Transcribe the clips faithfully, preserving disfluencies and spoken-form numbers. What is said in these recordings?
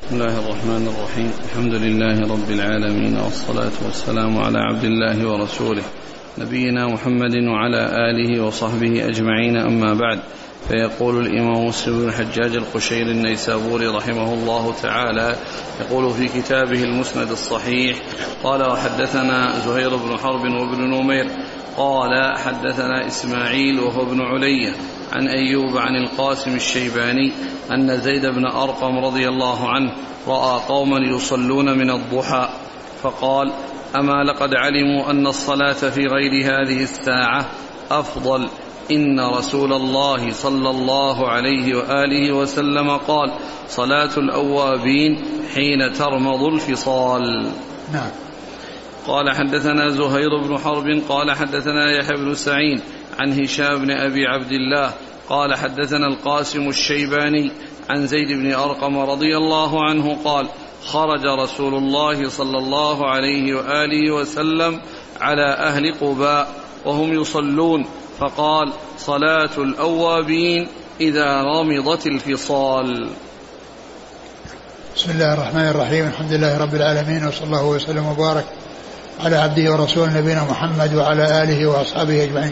بسم الله الرحمن الرحيم. الحمد لله رب العالمين، والصلاة والسلام على عبد الله ورسوله نبينا محمد وعلى آله وصحبه أجمعين، أما بعد. فيقول الإمام مسلم بن الحجاج القشيري النيسابوري رحمه الله تعالى، يقول في كتابه المسند الصحيح: قال وحدثنا زهير بن حرب وابن نمير قال حدثنا إسماعيل وهو ابن علية عن أيوب عن القاسم الشيباني أن زيد بن أرقم رضي الله عنه رأى قوما يصلون من الضحى فقال: أما لقد علموا أن الصلاة في غير هذه الساعة أفضل، إن رسول الله صلى الله عليه وآله وسلم قال: صلاة الأوابين حين ترمض الفصال. نعم. قال حدثنا زهير بن حرب قال حدثنا يحيى بن سعيد عن هشام بن أبي عبد الله قال حدثنا القاسم الشيباني عن زيد بن أرقم رضي الله عنه قال: خرج رسول الله صلى الله عليه وآله وسلم على أهل قباء وهم يصلون فقال: صلاة الأوابين إذا رمضت الفصال. بسم الله الرحمن الرحيم. الحمد لله رب العالمين، وصلى الله وسلم وبارك على عبده ورسوله نبينا محمد وعلى آله وأصحابه أجمعين.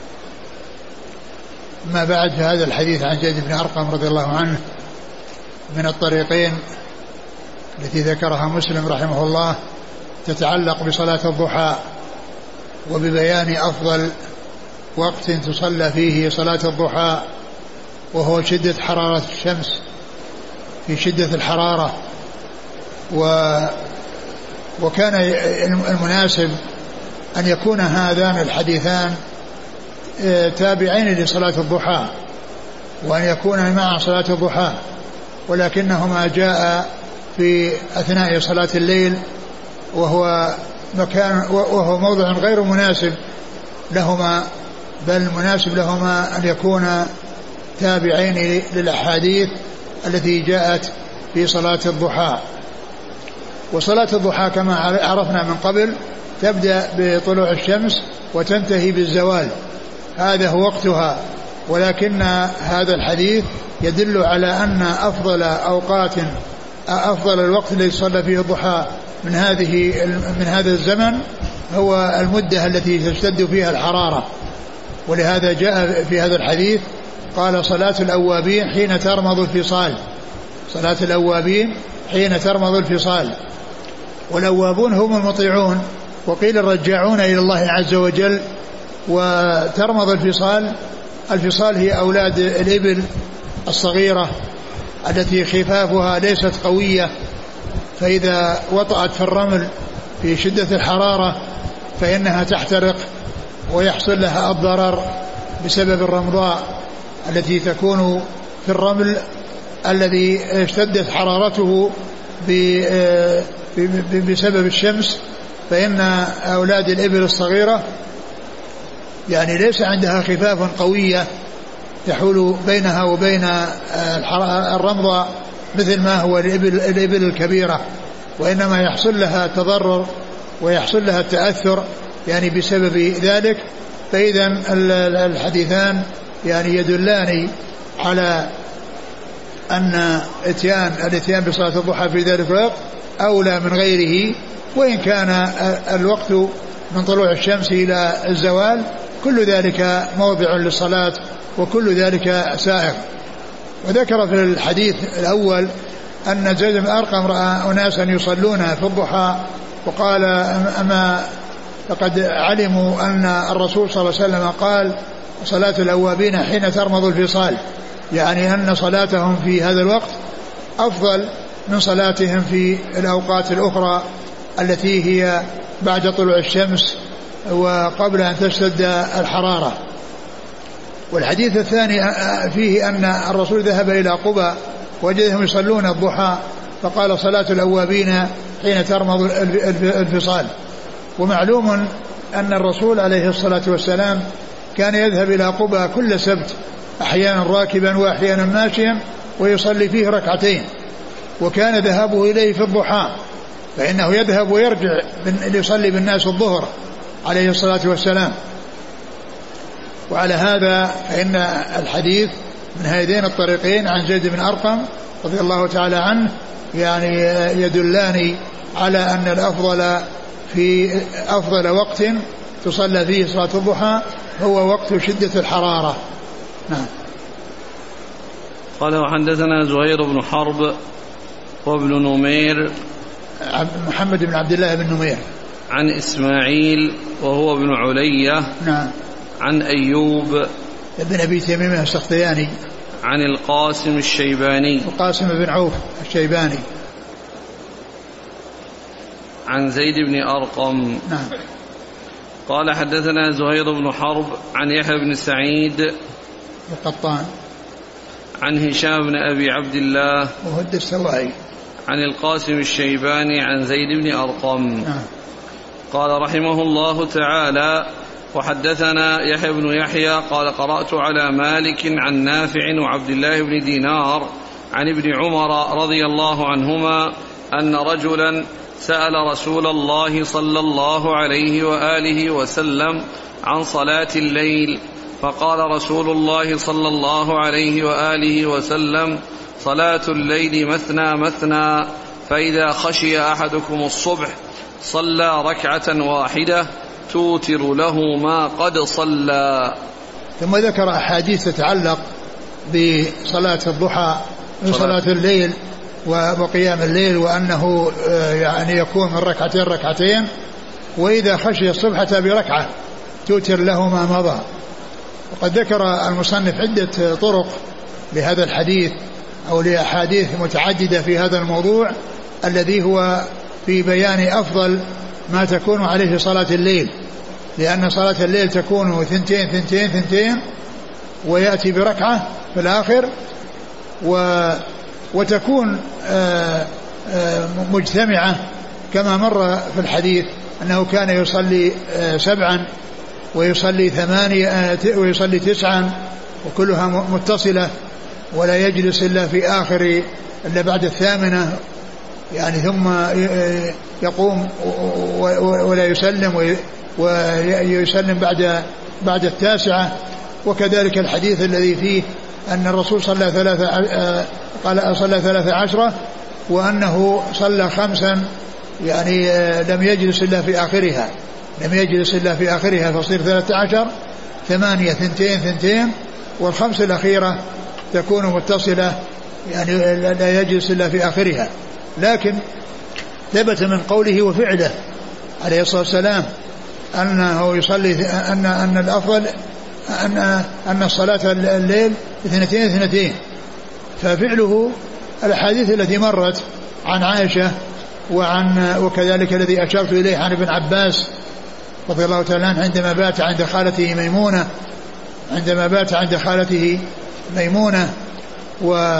ما بعد، هذا الحديث عن زيد بن أرقم رضي الله عنه من الطريقين التي ذكرها مسلم رحمه الله تتعلق بصلاة الضحى وببيان أفضل وقت تصلى فيه صلاة الضحى، وهو شدة حرارة الشمس، في شدة الحرارة. و وكان المناسب أن يكون هذان الحديثان تابعين لصلاة الضحى، وأن يكون مع صلاة الضحى، ولكنهما جاء في أثناء صلاة الليل، وهو مكان وهو موضع غير مناسب لهما، بل مناسب لهما أن يكون تابعين للأحاديث التي جاءت في صلاة الضحى. وصلاة الضحى كما عرفنا من قبل تبدأ بطلوع الشمس وتنتهي بالزوال، هذا هو وقتها. ولكن هذا الحديث يدل على أن أفضل أوقات أفضل الوقت الذي صلى فيه الضحى من هذه من هذا الزمن هو المدة التي تشتد فيها الحرارة. ولهذا جاء في هذا الحديث قال: صلاة الأوابين حين ترمض الفصال. صلاة الأوابين حين ترمض الفصال. والأوابون هم المطيعون، وقيل الرجاعون إلى الله عز وجل. وترمض الفصال، الفصال هي أولاد الإبل الصغيرة التي خفافها ليست قوية، فإذا وطأت في الرمل في شدة الحرارة فإنها تحترق ويحصل لها الضرر بسبب الرمضاء التي تكون في الرمل الذي اشتدت حرارته بسبب الشمس. فإن أولاد الإبل الصغيرة يعني ليس عندها خفاف قوية تحول بينها وبين الرمضاء مثل ما هو الإبل, الإبل الكبيرة، وإنما يحصل لها تضرر ويحصل لها التأثر يعني بسبب ذلك. فإذا الحديثان يعني يدلان على أن اتيان الاتيان بصلاة الضحى في ذلك الوقت أولى من غيره، وإن كان الوقت من طلوع الشمس إلى الزوال كل ذلك موضع للصلاة، وكل ذلك سائغ. وذكر في الحديث الأول أن زيد بن أرقم رأى أناسا يصلون في الضحى وقال: أما لقد علموا أن الرسول صلى الله عليه وسلم قال: صلاة الأوابين حين ترمض الفصال، يعني أن صلاتهم في هذا الوقت أفضل من صلاتهم في الأوقات الأخرى التي هي بعد طلوع الشمس وقبل أن تشتد الحرارة. والحديث الثاني فيه أن الرسول ذهب إلى قباء وجدهم يصلون الضحى فقال: صلاة الأوابين حين ترمض الفصال. ومعلوم أن الرسول عليه الصلاة والسلام كان يذهب إلى قباء كل سبت، أحيانا راكبا وأحيانا ماشيا، ويصلي فيه ركعتين، وكان ذهابه إليه في الضحى، فإنه يذهب ويرجع ليصلي بالناس الظهر عليه الصلاة والسلام. وعلى هذا فإن الحديث من هذين الطريقين عن زيد بن أرقم رضي الله تعالى عنه يعني يدلان على أن الأفضل في أفضل وقت تصلى فيه صلاة الضحى هو وقت شدة الحرارة. نعم. قال وحدثنا زهير بن حرب وابن نمير محمد بن عبد الله بن نمير عن إسماعيل وهو ابن علية نعم عن أيوب ابن أبي تميم السختياني عن القاسم الشيباني القاسم بن عوف الشيباني عن زيد بن أرقم نعم. قال حدثنا زهير بن حرب عن يحيى بن سعيد القطان عن هشام بن أبي عبد الله وهو الدستوائي عن القاسم الشيباني عن زيد بن أرقم نعم. قال رحمه الله تعالى وحدثنا يحيى بن يحيى قال قرأت على مالك عن نافع وعبد الله بن دينار عن ابن عمر رضي الله عنهما أن رجلا سأل رسول الله صلى الله عليه وآله وسلم عن صلاة الليل فقال رسول الله صلى الله عليه وآله وسلم صلاة الليل مثنى مثنى فإذا خشي أحدكم الصبح صلى ركعة واحدة توتر له ما قد صلى. ثم ذكر أحاديث تتعلق بصلاة الضحى وصلاة الليل وقيام الليل وأنه يعني يكون من ركعتين ركعتين وإذا خشي الصبح بركعة توتر له ما مضى. وقد ذكر المصنف عدة طرق لهذا الحديث أو لأحاديث متعددة في هذا الموضوع الذي هو في بيان أفضل ما تكون عليه صلاة الليل لأن صلاة الليل تكون ثنتين ثنتين ثنتين ويأتي بركعة في الآخر و وتكون آآ آآ مجتمعة كما مر في الحديث أنه كان يصلي سبعا ويصلي ثمانية ويصلي تسعا وكلها متصلة ولا يجلس إلا في آخر إلا بعد الثامنة يعني ثم يقوم ولا يسلم ويسلم بعد بعد التاسعة. وكذلك الحديث الذي فيه أن الرسول صلى ثلاثة قال صلى ثلاثة عشرة وأنه صلى خمسا يعني لم يجلس إلا في آخرها لم يجلس إلا في آخرها فصير ثلاثة عشر ثمانية ثنتين ثنتين والخمس الأخيرة تكون متصلة يعني لا يجلس إلا في آخرها. لكن ثبت من قوله وفعله عليه الصلاة والسلام أنه يصلي أن أن الأفضل أن أن صلاة الليل اثنتين اثنتين ففعله الأحاديث التي مرت عن عائشة وعن وكذلك الذي أشرت إليه عن ابن عباس رضي الله تعالى عنه عندما بات عند خالته ميمونة عندما بات عند خالته ميمونة و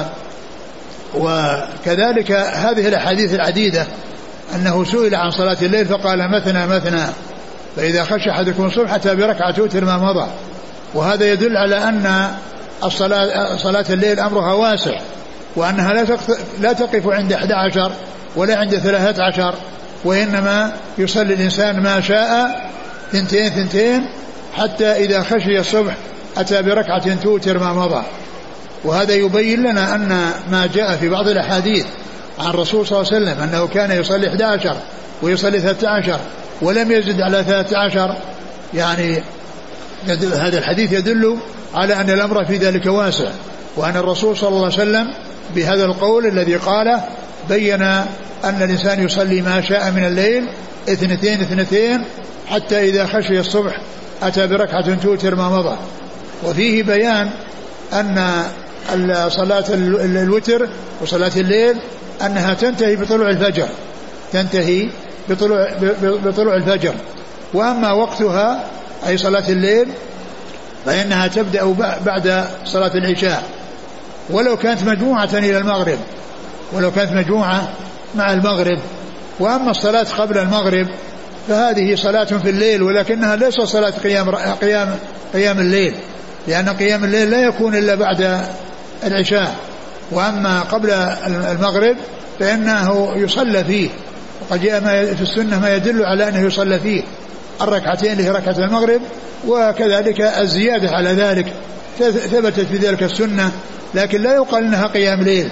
وكذلك هذه الأحاديث العديدة أنه سئل عن صلاة الليل فقال مثنى مثنى فإذا خشى أحدكم الصبح أتى بركعة توتر ما مضى. وهذا يدل على أن الصلاة صلاة الليل أمرها واسع وأنها لا تقف عند أحد عشر ولا عند ثلاثة عشر وإنما يصلي الإنسان ما شاء ثنتين ثنتين حتى إذا خشي الصبح أتى بركعة توتر ما مضى. وهذا يبين لنا أن ما جاء في بعض الأحاديث عن الرسول صلى الله عليه وسلم أنه كان يصلي أحد عشر ويصلي ثلاثة عشر ولم يزد على ثلاثة عشر يعني هذا الحديث يدل على أن الأمر في ذلك واسع وأن الرسول صلى الله عليه وسلم بهذا القول الذي قاله بين أن الإنسان يصلي ما شاء من الليل اثنتين اثنتين حتى إذا خشي الصبح أتى بركعة توتر ما مضى. وفيه بيان أن صلاة الوتر وصلاة الليل أنها تنتهي بطلوع الفجر تنتهي بطلوع, بطلوع الفجر. وأما وقتها أي صلاة الليل فإنها تبدأ بعد صلاة العشاء ولو كانت مجموعة إلى المغرب ولو كانت مجموعة مع المغرب. وأما الصلاة قبل المغرب فهذه صلاة في الليل ولكنها ليست صلاة قيام, قيام, قيام الليل لأن قيام الليل لا يكون إلا بعد العشاء. وأما قبل المغرب فإنه يصلى فيه وقد جاء في السنة ما يدل على أنه يصلى فيه الركعتين اللي هي ركعة المغرب وكذلك الزيادة على ذلك ثبتت في ذلك السنة لكن لا يقال أنها قيام ليل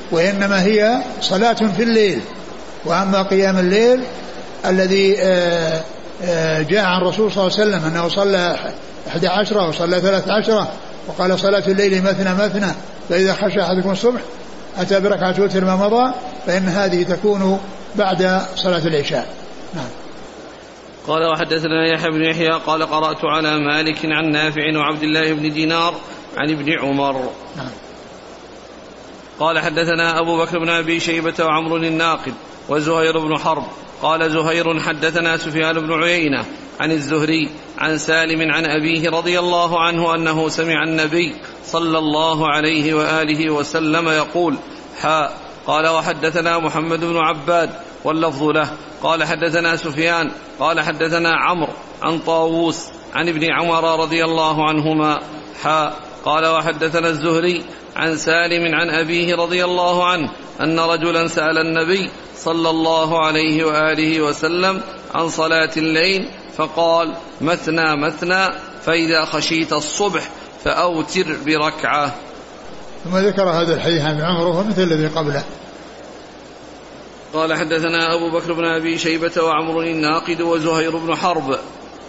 وإنما هي صلاة في الليل. وأما قيام الليل الذي جاء عن الرسول صلى الله عليه وسلم أنه صلى إحدى عشرة وصلى ثلاث عشرة وقال صلاة الليل مثنى مثنى فإذا خشى أحدكم الصبح أتى بركعة وتر ما مضى، فإن هذه تكون بعد صلاة العشاء. نعم. قال وحدثنا يحيى بن يحيى قال قرأت على مالك عن نافع وعبد الله بن دينار عن ابن عمر. نعم. قال حدثنا أبو بكر بن أبي شيبة وعمر الناقد وزهير بن حرب قال زهير حدثنا سفيان بن عيينة عن الزهري عن سالم عن أبيه رضي الله عنه أنه سمع النبي صلى الله عليه وآله وسلم يقول حاء. قال وحدثنا محمد بن عباد واللفظ له قال حدثنا سفيان قال حدثنا عمرو عن طاووس عن ابن عمر رضي الله عنهما حاء. قال وحدثنا الزهري عن سالم عن أبيه رضي الله عنه أن رجلا سأل النبي صلى الله عليه وآله وسلم عن صلاة الليل فقال مثنى مثنى فإذا خشيت الصبح فأوتر بركعة. ثم ذكر هذا الحديث عن عمر وهو مثل الذي قبله. قال حدثنا أبو بكر بن أبي شيبة وعمر الناقد وزهير بن حرب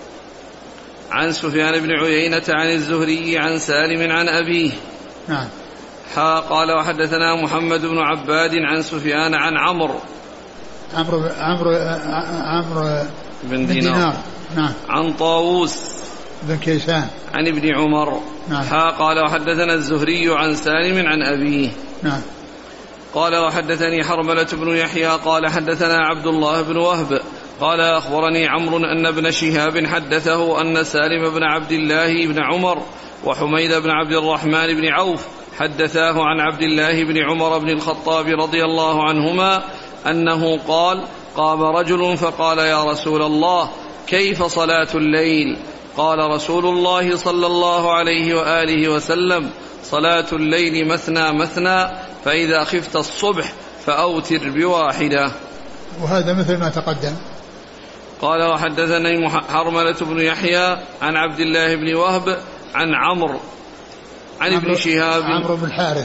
عن سفيان بن عيينة عن الزهري عن سالم عن أبيه. نعم. قال وحدثنا محمد بن عباد عن سفيان عن عمرو عمرو عمرو عمرو بن دينار, دينار. نعم. عن طاووس بن كيسان عن ابن عمر. نعم. قال وحدثنا الزهري عن سالم عن أبيه. نعم. قال وحدثني حرملة بن يحيى قال حدثنا عبد الله بن وهب قال أخبرني عمرو أن ابن شهاب حدثه أن سالم بن عبد الله بن عمر وحميد بن عبد الرحمن بن عوف حدثاه عن عبد الله بن عمر بن الخطاب رضي الله عنهما أنه قال قام رجل فقال يا رسول الله كيف صلاة الليل؟ قال رسول الله صلى الله عليه وآله وسلم صلاة الليل مثنى مثنى فإذا خفت الصبح فأوتر بواحدة. وهذا مثل ما تقدم. قال وحدثني حرملة بن يحيى عن عبد الله بن وهب عن عمرو عن ابن شهاب عمرو بن الحارث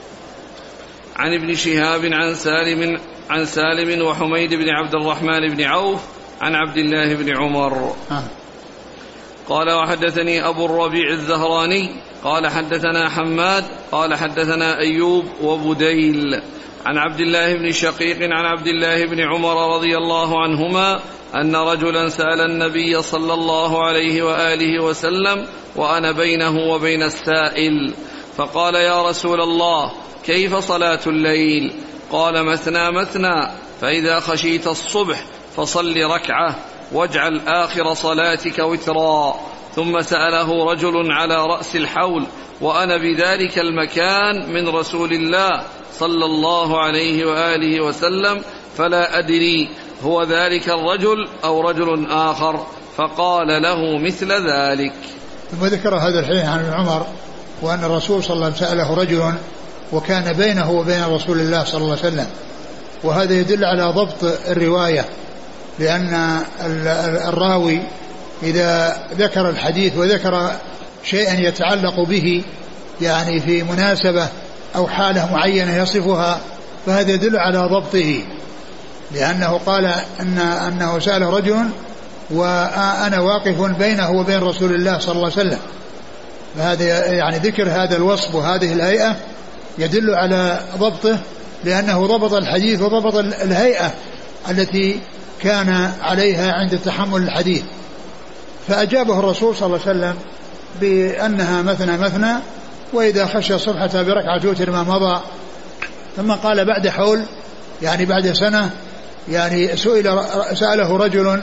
عن ابن شهاب عن سالم عن سالم وحميد بن عبد الرحمن بن عوف عن عبد الله بن عمر. آه. قال وحدثني أبو الربيع الزهراني قال حدثنا حماد قال حدثنا أيوب وبديل عن عبد الله بن شقيق عن عبد الله بن عمر رضي الله عنهما أن رجلا سأل النبي صلى الله عليه وآله وسلم وأنا بينه وبين السائل فقال يا رسول الله كيف صلاة الليل؟ قال مثنى مثنى فإذا خشيت الصبح فصل ركعة واجعل آخر صلاتك وترا. ثم سأله رجل على رأس الحول وأنا بذلك المكان من رسول الله صلى الله عليه وآله وسلم فلا أدري هو ذلك الرجل أو رجل آخر فقال له مثل ذلك. ثم ذكر هذا الحديث عن عمر وأن الرسول صلى الله عليه وسلم سأله رجل وكان بينه وبين رسول الله صلى الله عليه وسلم، وهذا يدل على ضبط الرواية، لأن الراوي إذا ذكر الحديث وذكر شيئا يتعلق به يعني في مناسبة أو حالة معينة يصفها فهذا يدل على ضبطه، لأنه قال أن أنه سأل رجل وأنا واقف بينه وبين رسول الله صلى الله عليه وسلم، فهذا يعني ذكر هذا الوصف وهذه الهيئة يدل على ضبطه، لأنه ضبط الحديث وضبط الهيئة التي كان عليها عند تحمل الحديث. فأجابه الرسول صلى الله عليه وسلم بأنها مثنى مثنى وإذا خشي الصبح بركعة وتر ما مضى. ثم قال بعد حول يعني بعد سنة يعني سئل سأله رجل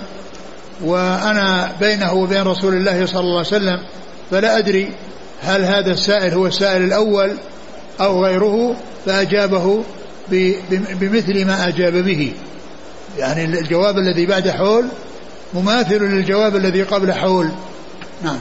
وأنا بينه وبين رسول الله صلى الله عليه وسلم فلا أدري هل هذا السائل هو السائل الأول أو غيره، فأجابه بمثل ما أجاب به، يعني الجواب الذي بعد حول مماثل للجواب الذي قبل حول. نعم.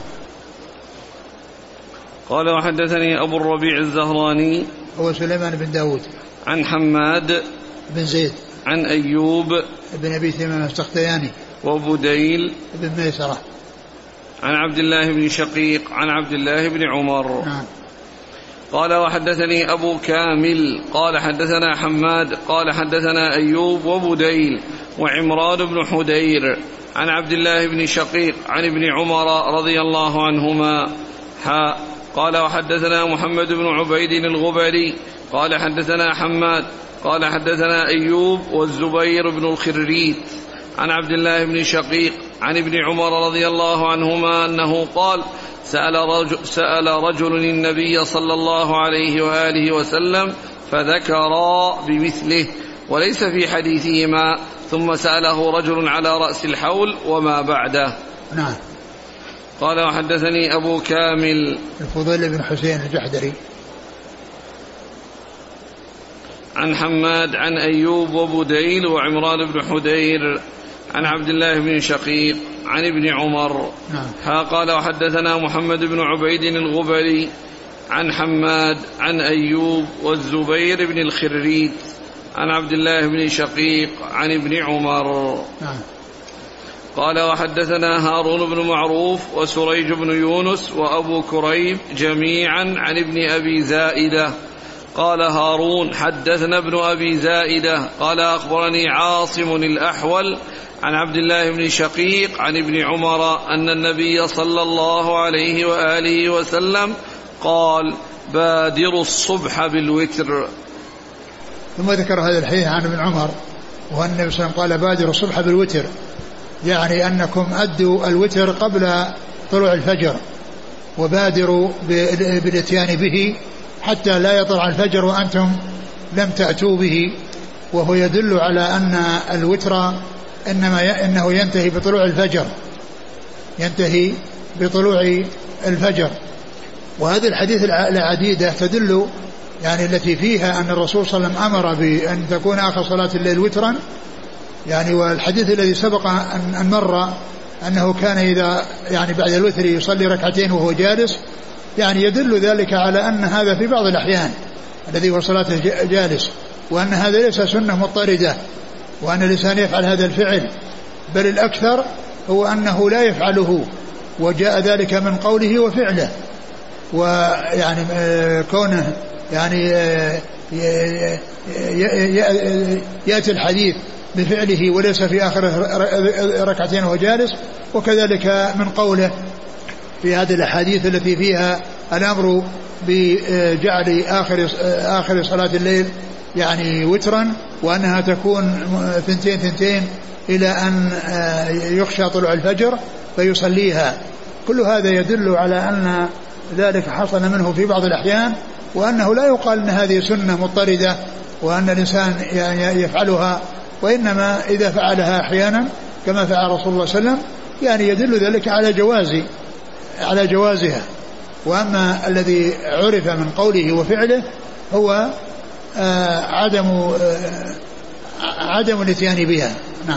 قال وحدثني أبو الربيع الزهراني هو سليمان بن داود عن حماد بن زيد عن أيوب بن أبي ثمامة السختياني وبديل بن ميسرة عن عبد الله بن شقيق عن عبد الله بن عمر. نعم. قال وحدثني أبو كامل قال حدثنا حماد قال حدثنا أيوب وبديل وعمران بن حدير عن عبد الله بن شقيق عن ابن عمر رضي الله عنهما حاء قال وحدثنا محمد بن عبيد الغبري قال حدثنا حماد قال حدثنا أيوب والزبير بن الخريت عن عبد الله بن شقيق عن ابن عمر رضي الله عنهما أنه قال سأل رجل, سأل رجل النبي صلى الله عليه وآله وسلم فذكر بمثله وليس في حديثهما ثم سأله رجل على رأس الحول وما بعده. نعم. قال وحدثني أبو كامل الفضيل بن حسين الجحدري عن حماد عن أيوب وبديل وعمران بن حدير عن عبد الله بن شقيق عن ابن عمر. نعم. قال وحدثنا محمد بن عبيد الغبري عن حماد عن أيوب والزبير بن الخريت عن عبد الله بن شقيق عن ابن عمر. نعم. قال وحدثنا هارون بن معروف وسريج بن يونس وأبو كريب جميعا عن ابن أبي زائدة. قال هارون حدثنا ابن أبي زائدة قال أخبرني عاصم الأحول عن عبد الله بن شقيق عن ابن عمر أن النبي صلى الله عليه وآله وسلم قال بادروا الصبح بالوتر. ثم ذكر هذا الحديث عن ابن عمر وأن النبي صلى الله عليه وسلم قال بادروا الصبح بالوتر، يعني أنكم أدوا الوتر قبل طلوع الفجر وبادروا بالاتيان به حتى لا يطلع الفجر وأنتم لم تأتوا به، وهو يدل على أن الوتر إنما إنه ينتهي بطلوع الفجر ينتهي بطلوع الفجر. وهذه الحديث العديدة تدل يعني التي فيها أن الرسول صلى الله عليه وسلم أمر بأن تكون آخر صلاة الليل وترا، يعني والحديث الذي سبق أن مر أنه كان إذا يعني بعد الوتر يصلي ركعتين وهو جالس، يعني يدل ذلك على أن هذا في بعض الأحيان الذي هو صلاة جالس، وأن هذا ليس سنة مضطردة وأن الإنسان يفعل هذا الفعل، بل الأكثر هو أنه لا يفعله، وجاء ذلك من قوله وفعله. ويعني كونه يعني يأتي الحديث بفعله وليس في آخر ركعتين وهو جالس، وكذلك من قوله في هذه الأحاديث التي فيها الأمر بجعل آخر آخر صلاة الليل يعني وترا، وأنها تكون ثنتين ثنتين إلى أن يخشى طلوع الفجر فيصليها. كل هذا يدل على أن ذلك حصل منه في بعض الأحيان، وأنه لا يقال أن هذه سنة مضطردة وأن الإنسان يعني يفعلها، وإنما إذا فعلها أحيانا كما فعل رسول الله صلى الله عليه وسلم يعني يدل ذلك على جواز على جوازها. وأما الذي عرف من قوله وفعله هو آه عدم آه عدم الاتيان بها. نعم.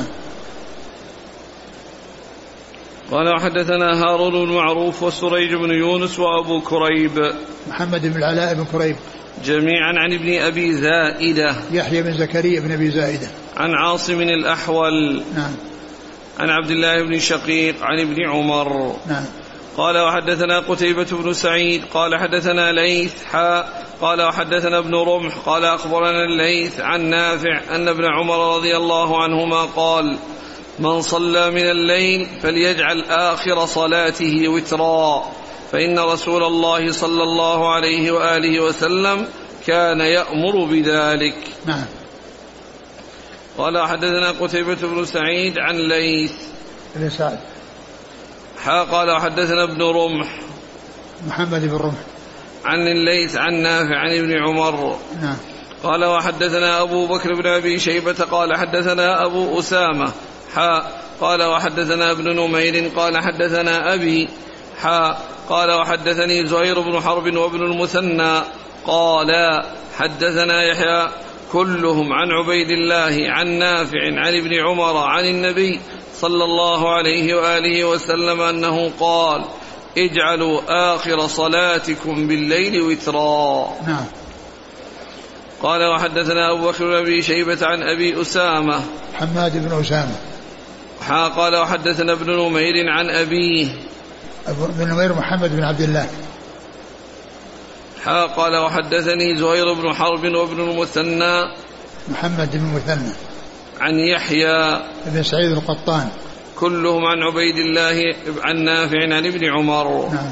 قال وحدثنا هارون بن معروف وسريج بن يونس وأبو كريب محمد بن العلاء بن كريب جميعا عن ابن أبي زائدة يحيى بن زكريا بن أبي زائدة عن عاصم الأحول نعم عن عبد الله بن شقيق عن ابن عمر. نعم. قال وحدثنا قتيبة بن سعيد قال حدثنا ليث حاء قال وحدثنا ابن رمح قال أخبرنا الليث عن نافع أن ابن عمر رضي الله عنهما قال من صلى من الليل فليجعل آخر صلاته وترا فإن رسول الله صلى الله عليه وآله وسلم كان يأمر بذلك. نعم. قال حدثنا قتيبة بن سعيد عن ليث بن سعد قال وحدثنا ابن رمح محمد بن رمح عن الليث عن نافع عن ابن عمر. نعم. قال وحدثنا أبو بكر بن أبي شيبة قال حدثنا أبو أسامة حاء قال وحدثنا ابن نمير قال حدثنا أبي حاء قال وحدثني زهير بن حرب وابن المثنى قال حدثنا يحيى كلهم عن عبيد الله عن نافع عن ابن عمر عن النبي صلى الله عليه وآله وسلم أنه قال اجعلوا آخر صلاتكم بالليل وترا. نعم. قال وحدثنا أبو بكر بن أبي شيبة عن أبي أسامة حماد بن أسامة حا قال وحدثنا ابن نمير عن أبيه ابن نمير محمد بن عبد الله حا قال وحدثني زهير بن حرب وابن المثنى محمد بن المثنى عن يحيى بن سعيد القطان كلهم عن عبيد الله عن نافع عن ابن عمر. نعم.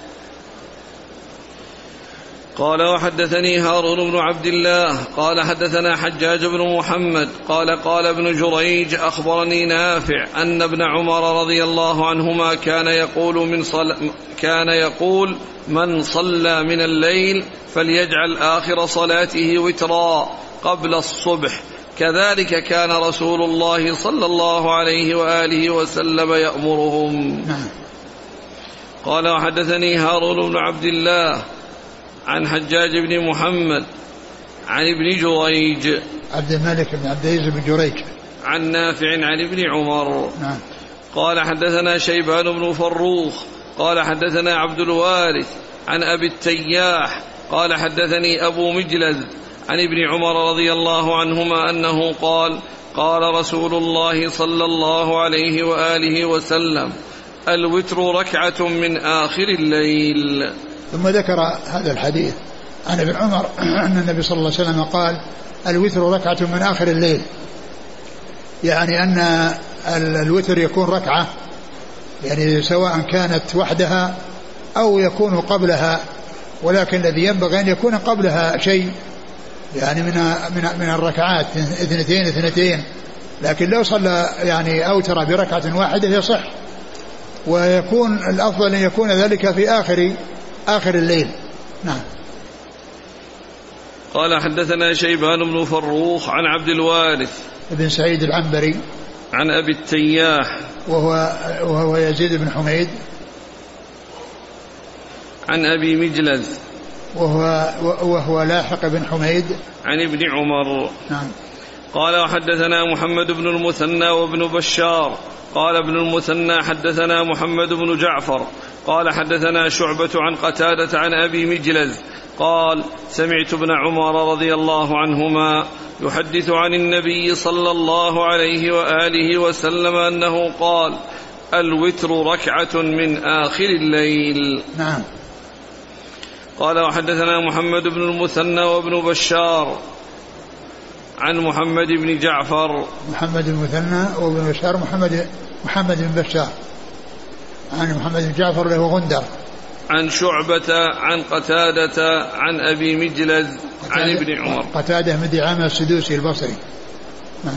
قال وحدثني هارون بن عبد الله قال حدثنا حجاج بن محمد قال قال ابن جريج أخبرني نافع أن ابن عمر رضي الله عنهما كان يقول من صل... كان يقول من صلى من الليل فليجعل آخر صلاته وترا قبل الصبح كذلك كان رسول الله صلى الله عليه وآله وسلم يأمرهم. نعم. قال وحدثني هارون بن عبد الله عن حجاج بن محمد عن ابن جريج عبد الملك بن عبد العزيز بن جريج عن نافع عن ابن عمر. نعم. قال حدثنا شيبان بن فروخ قال حدثنا عبد الوارث عن أبي التياح قال حدثني أبو مجلد عن ابن عمر رضي الله عنهما أنه قال قال رسول الله صلى الله عليه وآله وسلم الوتر ركعة من آخر الليل. ثم ذكر هذا الحديث عن ابن عمر أن النبي صلى الله عليه وسلم قال الوتر ركعة من آخر الليل، يعني أن الوتر يكون ركعة، يعني سواء كانت وحدها أو يكون قبلها، ولكن الذي ينبغي أن يكون قبلها شيء، يعني من من من الركعات اثنتين اثنتين، لكن لو صلى يعني أوتر بركعة واحدة يصح، ويكون الأفضل أن يكون ذلك في آخر آخر الليل. نعم. قال حدثنا شيبان بن فروخ عن عبد الوارث ابن سعيد العنبري عن أبي التياح وهو, وهو يزيد بن حميد عن أبي مجلد وهو, وهو لاحق بن حميد عن ابن عمر. نعم. قال وحدثنا محمد بن المثنى وابن بشار قال ابن المثنى حدثنا محمد بن جعفر قال حدثنا شعبة عن قتادة عن أبي مجلز قال سمعت ابن عمر رضي الله عنهما يحدث عن النبي صلى الله عليه وآله وسلم أنه قال الوتر ركعة من آخر الليل. نعم. قال وحدثنا محمد بن المثنى وابن بشار عن محمد بن جعفر محمد بن المثنى وابن بشار محمد محمد بن بشار عن محمد بن جعفر له غندر عن شعبة عن قتادة عن أبي مجلز عن ابن عمر. قتادة من دعامة السدوسي البصري. نعم.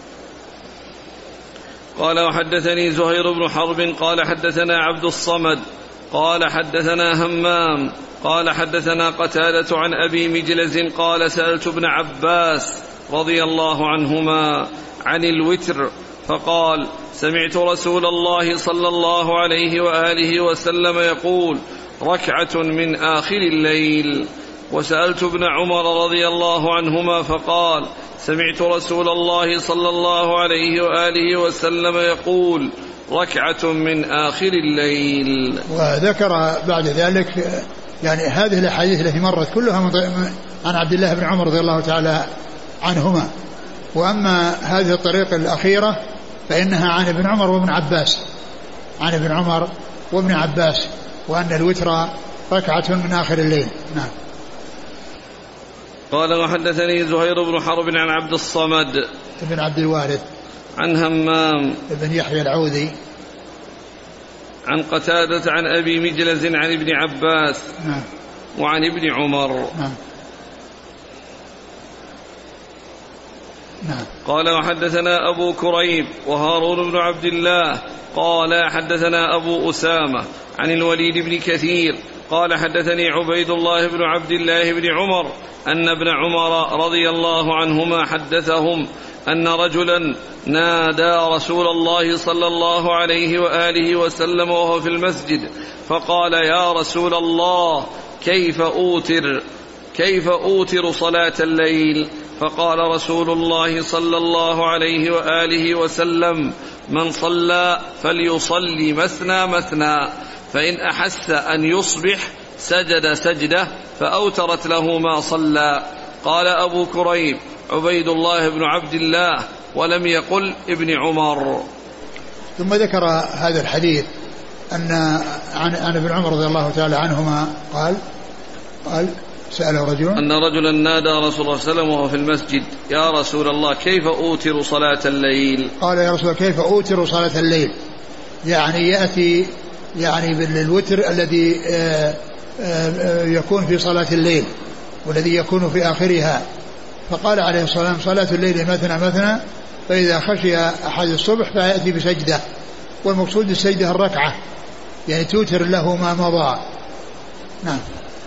قال وحدثني زهير بن حرب قال حدثنا عبد الصمد قال حدثنا همام قال حدثنا قتادة عن أبي مجلز قال سألت ابن عباس رضي الله عنهما عن الوتر فقال سمعت رسول الله صلى الله عليه وآله وسلم يقول ركعة من آخر الليل. وسألت ابن عمر رضي الله عنهما فقال سمعت رسول الله صلى الله عليه وآله وسلم يقول ركعة من آخر الليل. وذكر بعد ذلك يعني هذه الأحاديث التي مرت كلها عن عبد الله بن عمر رضي الله تعالى عنهما، وأما هذه الطريقة الأخيرة فإنها عن ابن عمر وابن عباس عن ابن عمر وابن عباس وأن الوتر ركعة من آخر الليل. نعم. قال وحدثني زهير بن حرب عن عبد الصمد ابن عبد الوارث عن همام ابن يحيى العوذي عن قتادة عن أبي مجلز عن ابن عباس. نعم. وعن ابن عمر. نعم. نعم. قال وحدثنا أبو كريب وهارون بن عبد الله قال حدثنا أبو أسامة عن الوليد بن كثير قال حدثني عبيد الله بن عبد الله بن عمر أن ابن عمر رضي الله عنهما حدثهم أن رجلا نادى رسول الله صلى الله عليه وآله وسلم وهو في المسجد فقال يا رسول الله كيف أوتر كيف أوتر صلاة الليل؟ فقال رسول الله صلى الله عليه وآله وسلم من صلى فليصلي مثنى مثنى فإن أحس أن يصبح سجد سجدة فأوترت له ما صلى. قال أبو كريب عبيد الله بن عبد الله ولم يقل ابن عمر. ثم ذكر هذا الحديث أن عن, عن ابن عمر رضي الله تعالى عنهما قال قال سأله رجل أن رجلا نادى رسول الله صلى الله عليه وسلم وهو في المسجد يا رسول الله كيف أوتر صلاة الليل؟ قال يا رسول الله كيف أوتر صلاة الليل؟ يعني يأتي يعني بالوتر الذي يكون في صلاة الليل والذي يكون في آخرها. فقال عليه الصلاة والسلام صلاة الليل مثنى مثنى فإذا خشي أحد الصبح فيأتي بسجدة، والمقصود السجدة الركعة يعني توتر له ما مضى. نعم.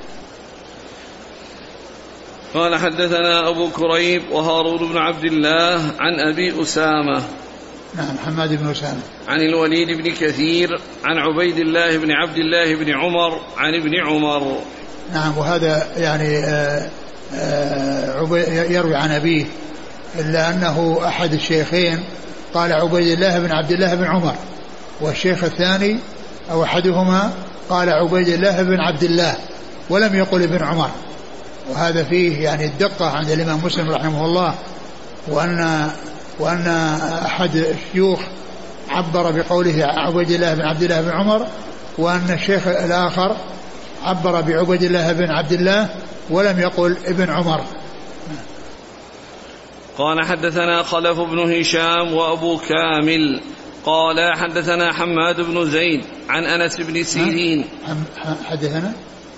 قال حدثنا أبو كريب وهارون بن عبد الله عن أبي أسامة نعم حماد بن أسامة عن الوليد بن كثير عن عبيد الله بن عبد الله بن عمر عن ابن عمر. نعم. وهذا يعني آآ آآ يروي عن أبيه إلا أنه أحد الشيخين قال عبيد الله بن عبد الله بن عمر، والشيخ الثاني أو أحدهما قال عبيد الله بن عبد الله ولم يقل ابن عمر، وهذا فيه يعني الدقة عند الإمام مسلم رحمه الله، وأن وأن أحد الشيوخ عبر بقوله عبيد الله بن عبد الله بن عمر، وأن الشيخ الآخر عبر بعبيد الله بن عبد الله ولم يقل ابن عمر. قال حدثنا خلف بن هشام وأبو كامل قال حدثنا حماد بن زيد عن أنس بن سيرين. حدثنا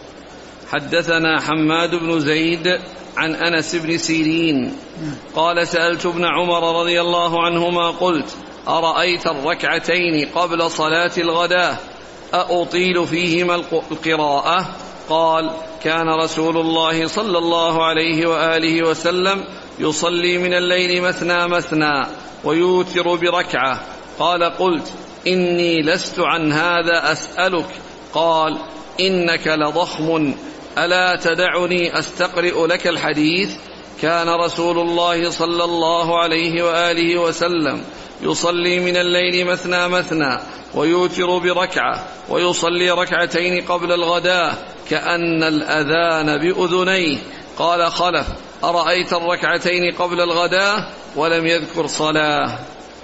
حدثنا حماد بن زيد عن أنس بن سيرين قال سألت ابن عمر رضي الله عنهما قلت أرأيت الركعتين قبل صلاة الغداء أطيل فيهما القراءة؟ قال كان رسول الله صلى الله عليه وآله وسلم يصلي من الليل مثنى مثنى ويوتر بركعة. قال قلت إني لست عن هذا أسألك. قال إنك لضخم ألا تدعني أستقرئ لك الحديث؟ كان رسول الله صلى الله عليه وآله وسلم يصلي من الليل مثنى مثنى ويوتر بركعة ويصلي ركعتين قبل الغداء كأن الأذان بأذنيه. قال خلف أرأيت الركعتين قبل الغداء ولم يذكر صلاة.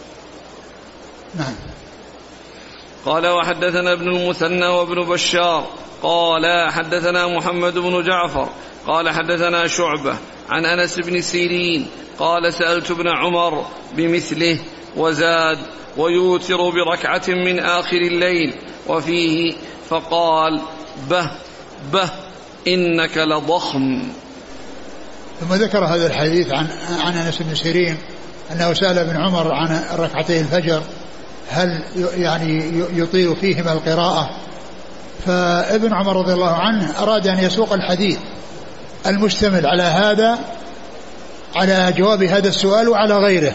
نعم. قال وحدثنا ابن المثنى وابن بشار قال حدثنا محمد بن جعفر قال حدثنا شعبة عن أنس بن سيرين قال سألت ابن عمر بمثله وزاد ويوتر بركعة من آخر الليل وفيه فقال به به إنك لضخم. ثم ذكر هذا الحديث عن عن أنس بن سيرين أنه سأل ابن عمر عن ركعتي الفجر هل يعني يطيل فيهما القراءة، فابن عمر رضي الله عنه أراد أن يسوق الحديث المشتمل على هذا على جواب هذا السؤال وعلى غيره،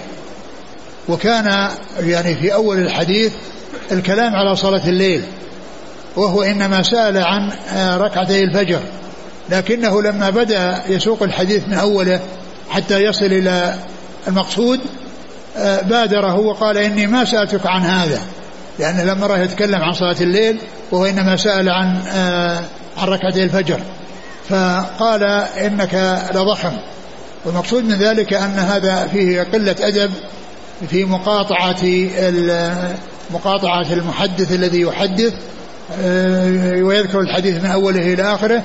وكان يعني في أول الحديث الكلام على صلاة الليل وهو إنما سأل عن ركعتي الفجر، لكنه لما بدأ يسوق الحديث من أوله حتى يصل إلى المقصود بادره وقال إني ما سألتك عن هذا، لأنه لما رأى يتكلم عن صلاة الليل وهو إنما سأل عن عن ركعتي الفجر فقال إنك لضخم. والمقصود من ذلك أن هذا فيه قلة أدب في مقاطعة مقاطعة المحدث الذي يحدث ويذكر الحديث من أوله إلى آخره،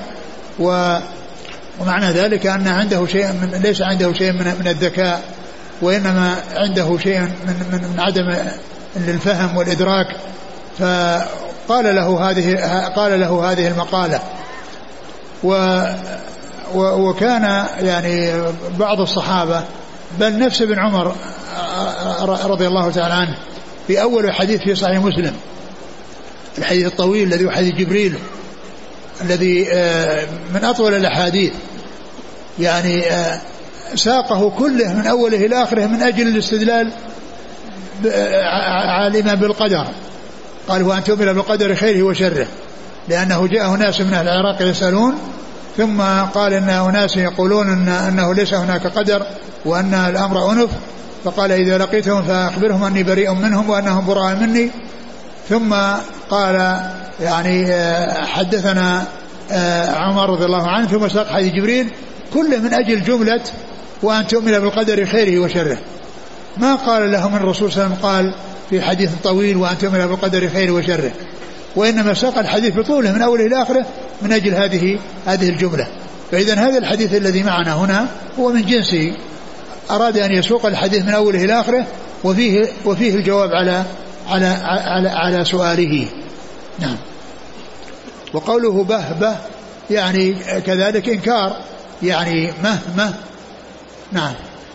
ومعنى ذلك أن عنده شيء من ليس عنده شيء من, من الذكاء، وإنما عنده شيء من, من, من عدم الفهم والإدراك. فقال له هذه قال له هذه المقالة. و وكان يعني بعض الصحابة بل نفس ابن عمر رضي الله تعالى عنه في أول حديث في صحيح مسلم الحديث الطويل الذي هو حديث جبريل الذي من أطول الأحاديث يعني ساقه كله من أوله إلى آخره من أجل الاستدلال عالما بالقدر. قال وأن تؤمن بالقدر خيره وشره، لأنه جاء ناس من أهل العراق يسألون ثم قال إن أناس يقولون إن أنه ليس هناك قدر وأن الأمر أنف، فقال إذا لقيتهم فأخبرهم أني بريء منهم وأنهم براء مني. ثم قال يعني حدثنا عمر رضي الله عنه ثم ساق حديث جبريل كله من أجل جملة وأن تؤمن بالقدر خيره وشره. ما قال لهم الرسول صلى الله عليه وسلم قال في حديث طويل وأن تؤمن بالقدر خيره وشره، وإنما ساق الحديث بطوله من أوله إلى آخره من أجل هذه هذه الجملة. فإذا هذا الحديث الذي معنا هنا هو من جنسه، أراد أن يسوق الحديث من أوله إلى آخره وفيه, وفيه الجواب على, على, على, على سؤاله. نعم. وقوله به به يعني كذلك إنكار، يعني مه مه. نعم.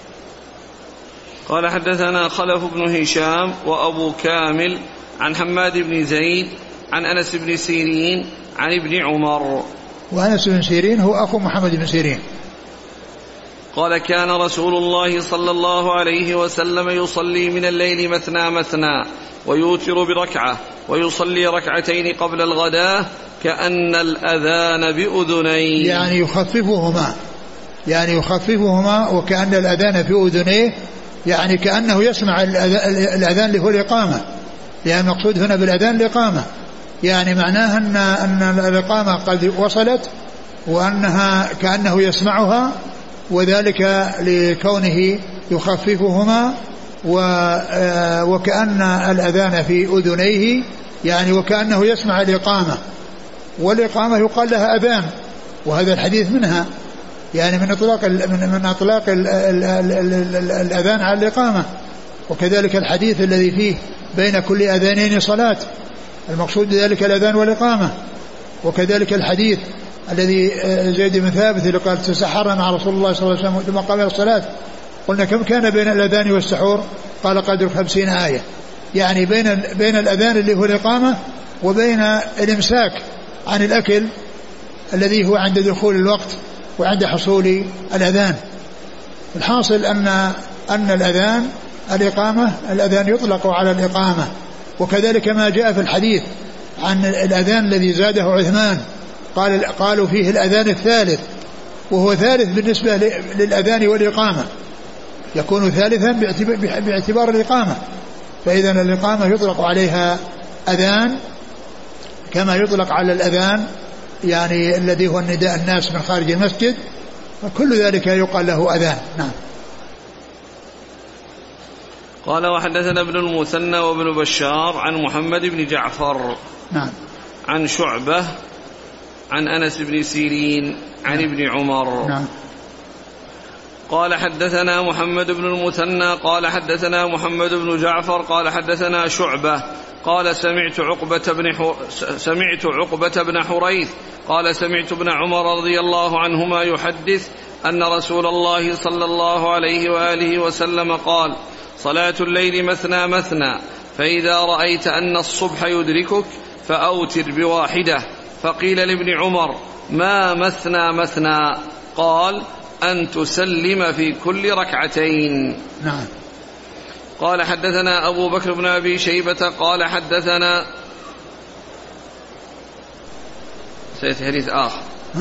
قال حدثنا خلف بن هشام وأبو كامل عن حماد بن زيد عن أنس بن سيرين عن ابن عمر. وأنس بن سيرين هو أخو محمد بن سيرين. قال كان رسول الله صلى الله عليه وسلم يصلي من الليل مثنى مثنى ويوتر بركعة ويصلي ركعتين قبل الغداة كأن الأذان بأذنيه، يعني يخففهما يعني يخففهما وكأن الأذان في أذنيه، يعني كأنه يسمع الأذان اللي هو الإقامة، يعني المقصود هنا بالأذان الإقامة، يعني معناها أن, أن الإقامة قد وصلت وأنها كأنه يسمعها، وذلك لكونه يخففهما وكأن الأذان في أذنيه، يعني وكأنه يسمع الإقامة، والإقامة يقال لها أذان، وهذا الحديث منها، يعني من إطلاق من إطلاق الأذان على الإقامة. وكذلك الحديث الذي فيه بين كل أذانين صلاة، المقصود ذلك الأذان والإقامة. وكذلك الحديث الذي زيد بن ثابت اللي قال تسحرنا مع رسول الله صلى الله عليه وسلم ثم قام إلى الصلاة، قلنا كم كان بين الأذان والسحور؟ قال قدر خمسين آية، يعني بين بين الأذان اللي هو الإقامة وبين الإمساك عن الأكل الذي هو عند دخول الوقت وعند حصول الأذان. الحاصل أن أن الأذان الإقامة، الأذان يطلق على الإقامة. وكذلك ما جاء في الحديث عن الأذان الذي زاده عثمان، قال قالوا فيه الأذان الثالث، وهو ثالث بالنسبة للأذان والإقامة، يكون ثالثا باعتبار الإقامة. فإذا الإقامة يطلق عليها أذان كما يطلق على الأذان يعني الذي هو النداء الناس من خارج المسجد، وكل ذلك يقال له أذان. نعم. قال وحدثنا ابن المثنى وابن بشار عن محمد بن جعفر نعم عن شعبة عن أنس بن سيرين عن نعم. ابن عمر نعم. قال حدثنا محمد بن المثنى قال حدثنا محمد بن جعفر قال حدثنا شعبة قال سمعت عقبة بن حر... سمعت عقبة بن حريث قال سمعت ابن عمر رضي الله عنهما يحدث أن رسول الله صلى الله عليه وآله وسلم قال صلاة الليل مثنى مثنى فإذا رأيت أن الصبح يدركك فأوتر بواحدة. فقيل لابن عمر ما مثنى مثنى؟ قال أن تسلم في كل ركعتين. نعم. قال حدثنا أبو بكر بن أبي شيبة قال حدثنا سيأتي حديث آخر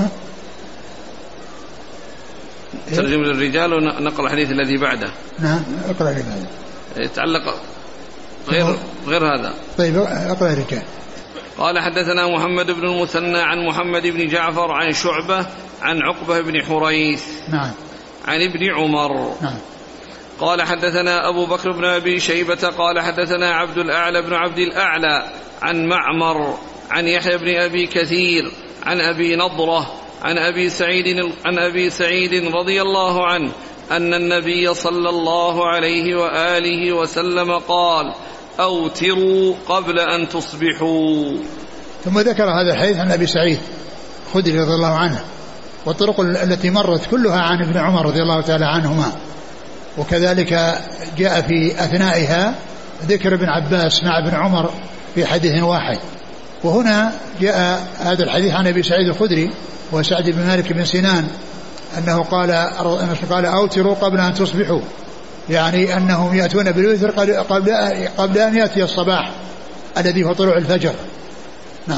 ترجم للرجال ونقل الحديث الذي بعده. نعم اقرأ لي بعده يتعلق غير, غير هذا. طيب اقرأ الرجال. قال حدثنا محمد بن المثنى عن محمد بن جعفر عن شعبة عن عقبة بن حريث نعم عن ابن عمر نعم. قال حدثنا أبو بكر بن أبي شيبة قال حدثنا عبد الأعلى بن عبد الأعلى عن معمر عن يحيى بن أبي كثير عن أبي نضرة عن أبي سعيد عن أبي سعيد رضي الله عنه أن النبي صلى الله عليه وآله وسلم قال أوتروا قبل أن تصبحوا. ثم ذكر هذا الحديث عن أبي سعيد خدري رضي الله عنه، والطرق التي مرت كلها عن ابن عمر رضي الله تعالى عنهما. وكذلك جاء في أثنائها ذكر ابن عباس مع ابن عمر في حديث واحد. وهنا جاء هذا الحديث عن أبي سعيد الخدري وسعد بن مالك بن سنان أنه قال قال أوتروا قبل أن تصبحوا، يعني أنهم يأتون بالوتر قبل, قبل أن يأتي الصباح الذي هو طلوع الفجر. نعم.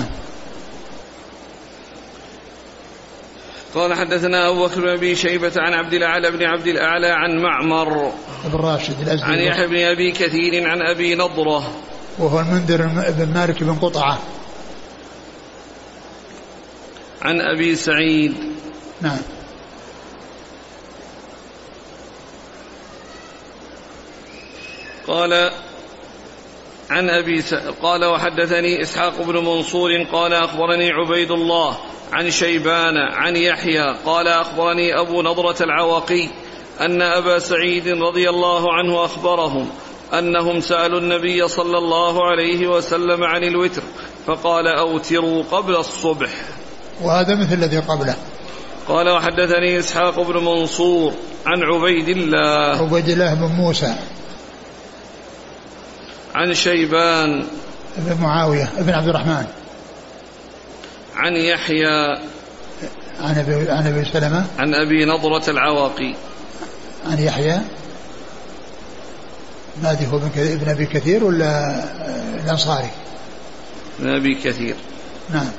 قال حدثنا أبو بكر بن أبي شيبة عن عبد الأعلى بن عبد الأعلى عن معمر بن راشد الأزدي عن يحيى بن أبي كثير عن أبي نضرة وهو المنذر بن مالك بن قطعة عن أبي سعيد. نعم. قال عن أبي س... قال وحدثني إسحاق بن منصور قال أخبرني عبيد الله عن شيبان عن يحيى قال أخبرني أبو نضرة العوقي أن أبا سعيد رضي الله عنه أخبرهم أنهم سألوا النبي صلى الله عليه وسلم عن الوتر فقال أوتروا قبل الصبح. وهذا مثل الذي قبله. قال وحدثني إسحاق بن منصور عن عبيد الله عبيد الله بن موسى عن شيبان بن معاوية بن عبد الرحمن عن يحيى عن أبي, عن أبي سلمة عن أبي نضرة العواقي عن يحيى ماذا هو ابن أبي كثير ولا الأنصاري؟ ابن أبي كثير. نعم.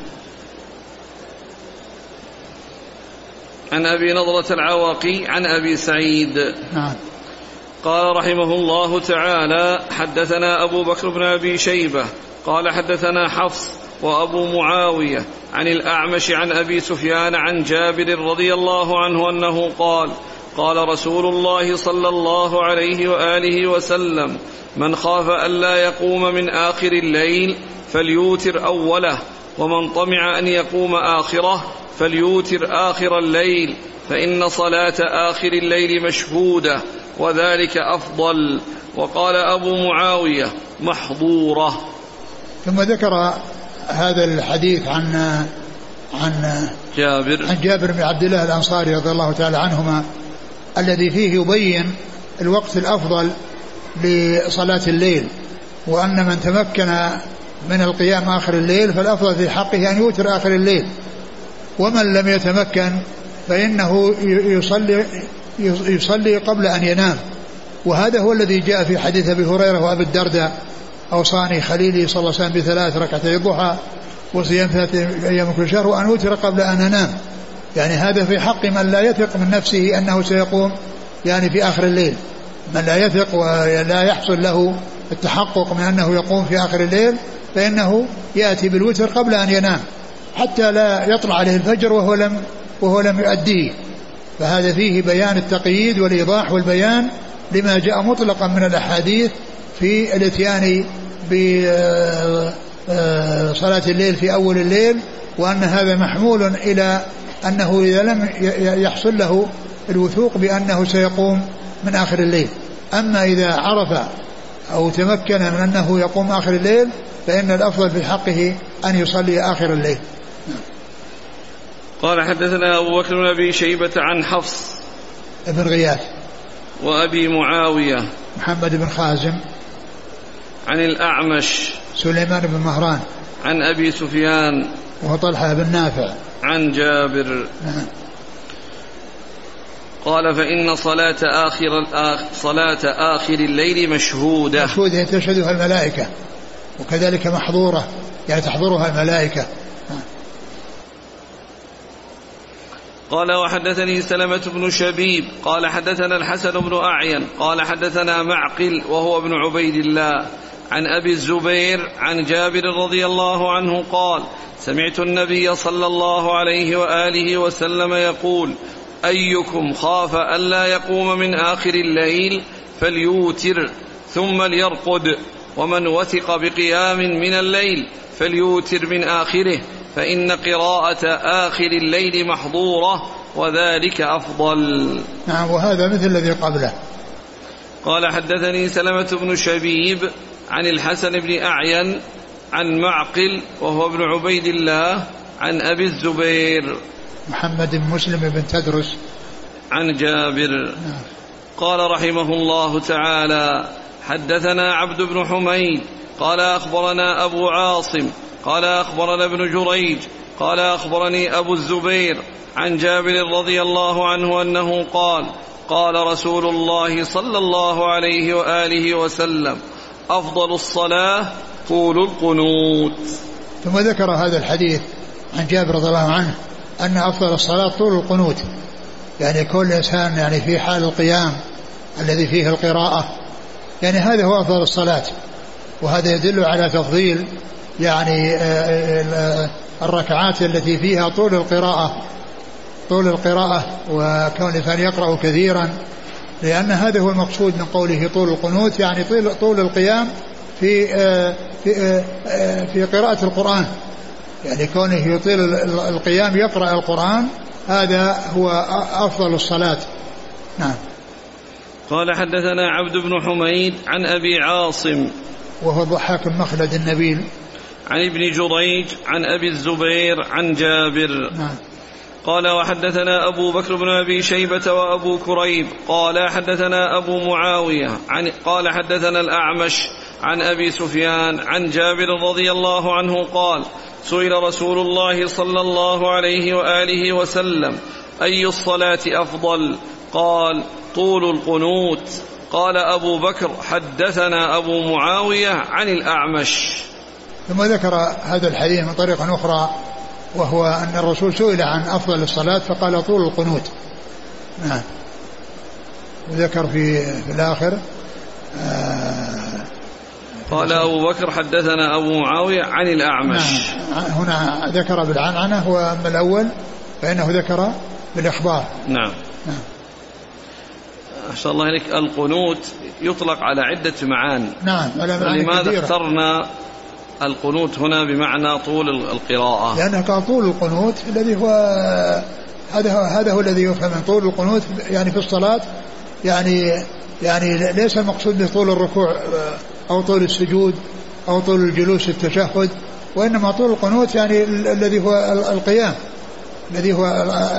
عن أبي نضرة العواقي عن أبي سعيد. نعم. قال رحمه الله تعالى حدثنا أبو بكر بن أبي شيبة قال حدثنا حفص وأبو معاوية عن الأعمش عن أبي سفيان عن جابر رضي الله عنه أنه قال قال رسول الله صلى الله عليه وآله وسلم من خاف ألا يقوم من آخر الليل فليوتر أوله ومن طمع أن يقوم آخره فليوتر آخر الليل فإن صلاة آخر الليل مشهودة وذلك أفضل. وقال أبو معاوية محظورة. ثم ذكر هذا الحديث عن عن جابر عن جابر بن عبد الله الأنصاري رضي الله تعالى عنهما الذي فيه يبين الوقت الأفضل لصلاة الليل وأن من تمكن من القيام آخر الليل فالأفضل في حقه أن يوتر آخر الليل ومن لم يتمكن فإنه يصلي يصلي قبل أن ينام. وهذا هو الذي جاء في حديث أبي هريرة وأبي الدرداء أوصاني خليلي صلى الله عليه وسلم بثلاث ركعتي الضحى وصيام ثلاثة أيام كل شهر وأن أوتر قبل أن أنام. يعني هذا في حق من لا يثق من نفسه أنه سيقوم يعني في آخر الليل. من لا يثق ولا يحصل له التحقق من أنه يقوم في آخر الليل فإنه يأتي بالوتر قبل أن ينام حتى لا يطلع عليه الفجر وهو لم وهو لم يؤديه. فهذا فيه بيان التقييد والإيضاح والبيان لما جاء مطلقا من الأحاديث في الاتيان بصلاة الليل في أول الليل وأن هذا محمول إلى أنه إذا لم يحصل له الوثوق بأنه سيقوم من آخر الليل. أما إذا عرف أو تمكن من أنه يقوم آخر الليل فإن الأفضل في حقه أن يصلي آخر الليل. قال حدثنا أبو بكر بن أبي شيبة عن حفص ابن غياث وأبي معاوية محمد بن خازم عن الأعمش سليمان بن مهران عن أبي سفيان وهو طلحة بن نافع عن جابر. نعم. قال فإن صلاة آخر صلاة آخر الليل مشهودة مشهودة تشهدها الملائكة وكذلك محظورة يعني تحضرها الملائكة. قال وحدثني سلمة بن شبيب قال حدثنا الحسن بن أعين قال حدثنا معقل وهو ابن عبيد الله عن أبي الزبير عن جابر رضي الله عنه قال سمعت النبي صلى الله عليه وآله وسلم يقول أيكم خاف ألا يقوم من آخر الليل فليوتر ثم ليرقد ومن وثق بقيام من الليل فليوتر من آخره فإن قراءة آخر الليل محظورة وذلك أفضل. نعم. وهذا مثل الذي قبله. قال حدثني سلمة بن شبيب عن الحسن بن أعين عن معقل وهو ابن عبيد الله عن أبي الزبير محمد بن مسلم بن تدرس عن جابر. قال رحمه الله تعالى حدثنا عبد بن حميد قال أخبرنا أبو عاصم قال أخبرنا ابن جريج قال أخبرني أبو الزبير عن جابر رضي الله عنه أنه قال قال رسول الله صلى الله عليه وآله وسلم أفضل الصلاة طول القنوت. ثم ذكر هذا الحديث عن جابر رضي الله عنه أن أفضل الصلاة طول القنوت يعني كل إنسان يعني في حال القيام الذي فيه القراءة يعني هذا هو أفضل الصلاة. وهذا يدل على تفضيل يعني الركعات التي فيها طول القراءة طول القراءة وكون الإنسان يقرأ كثيرا لأن هذا هو المقصود من قوله طول القنوت يعني طول القيام في في في قراءة القرآن، يعني كونه يطيل القيام يقرأ القرآن هذا هو أفضل الصلاة. نعم. قال حدثنا عبد بن حميد عن أبي عاصم وهو ضحاك المخلد النبيل عن ابن جريج عن أبي الزبير عن جابر. نعم. قال وحدثنا أبو بكر بن أبي شيبة وأبو كريب قال حدثنا أبو معاوية عن قال حدثنا الأعمش عن أبي سفيان عن جابر رضي الله عنه قال سئل رسول الله صلى الله عليه وآله وسلم أي الصلاة أفضل؟ قال طول القنوت. قال أبو بكر حدثنا أبو معاوية عن الأعمش. ثم ذكر هذا الحديث من طريقة أخرى وهو أن الرسول سئل عن أفضل الصلاة فقال طول القنوت. نعم. وذكر في, في الآخر آه قال أبو بكر حدثنا أبو معاوية عن الأعمش. نعم. هنا ذكر بالعنعنة وأما الأول فإنه ذكر بالإخبار. نعم. نعم. أحسن الله إليك. القنوت يطلق على عدة معان. نعم. لماذا اخترنا القنوت هنا بمعنى طول القراءة؟ لأنه كان طول القنوت الذي هو هذا هو هذا هو الذي يفهم من طول القنوت يعني في الصلاة، يعني يعني ليس المقصود بطول الركوع أو طول السجود أو طول الجلوس التشهد، وإنما طول القنوت يعني الذي هو القيام، الذي هو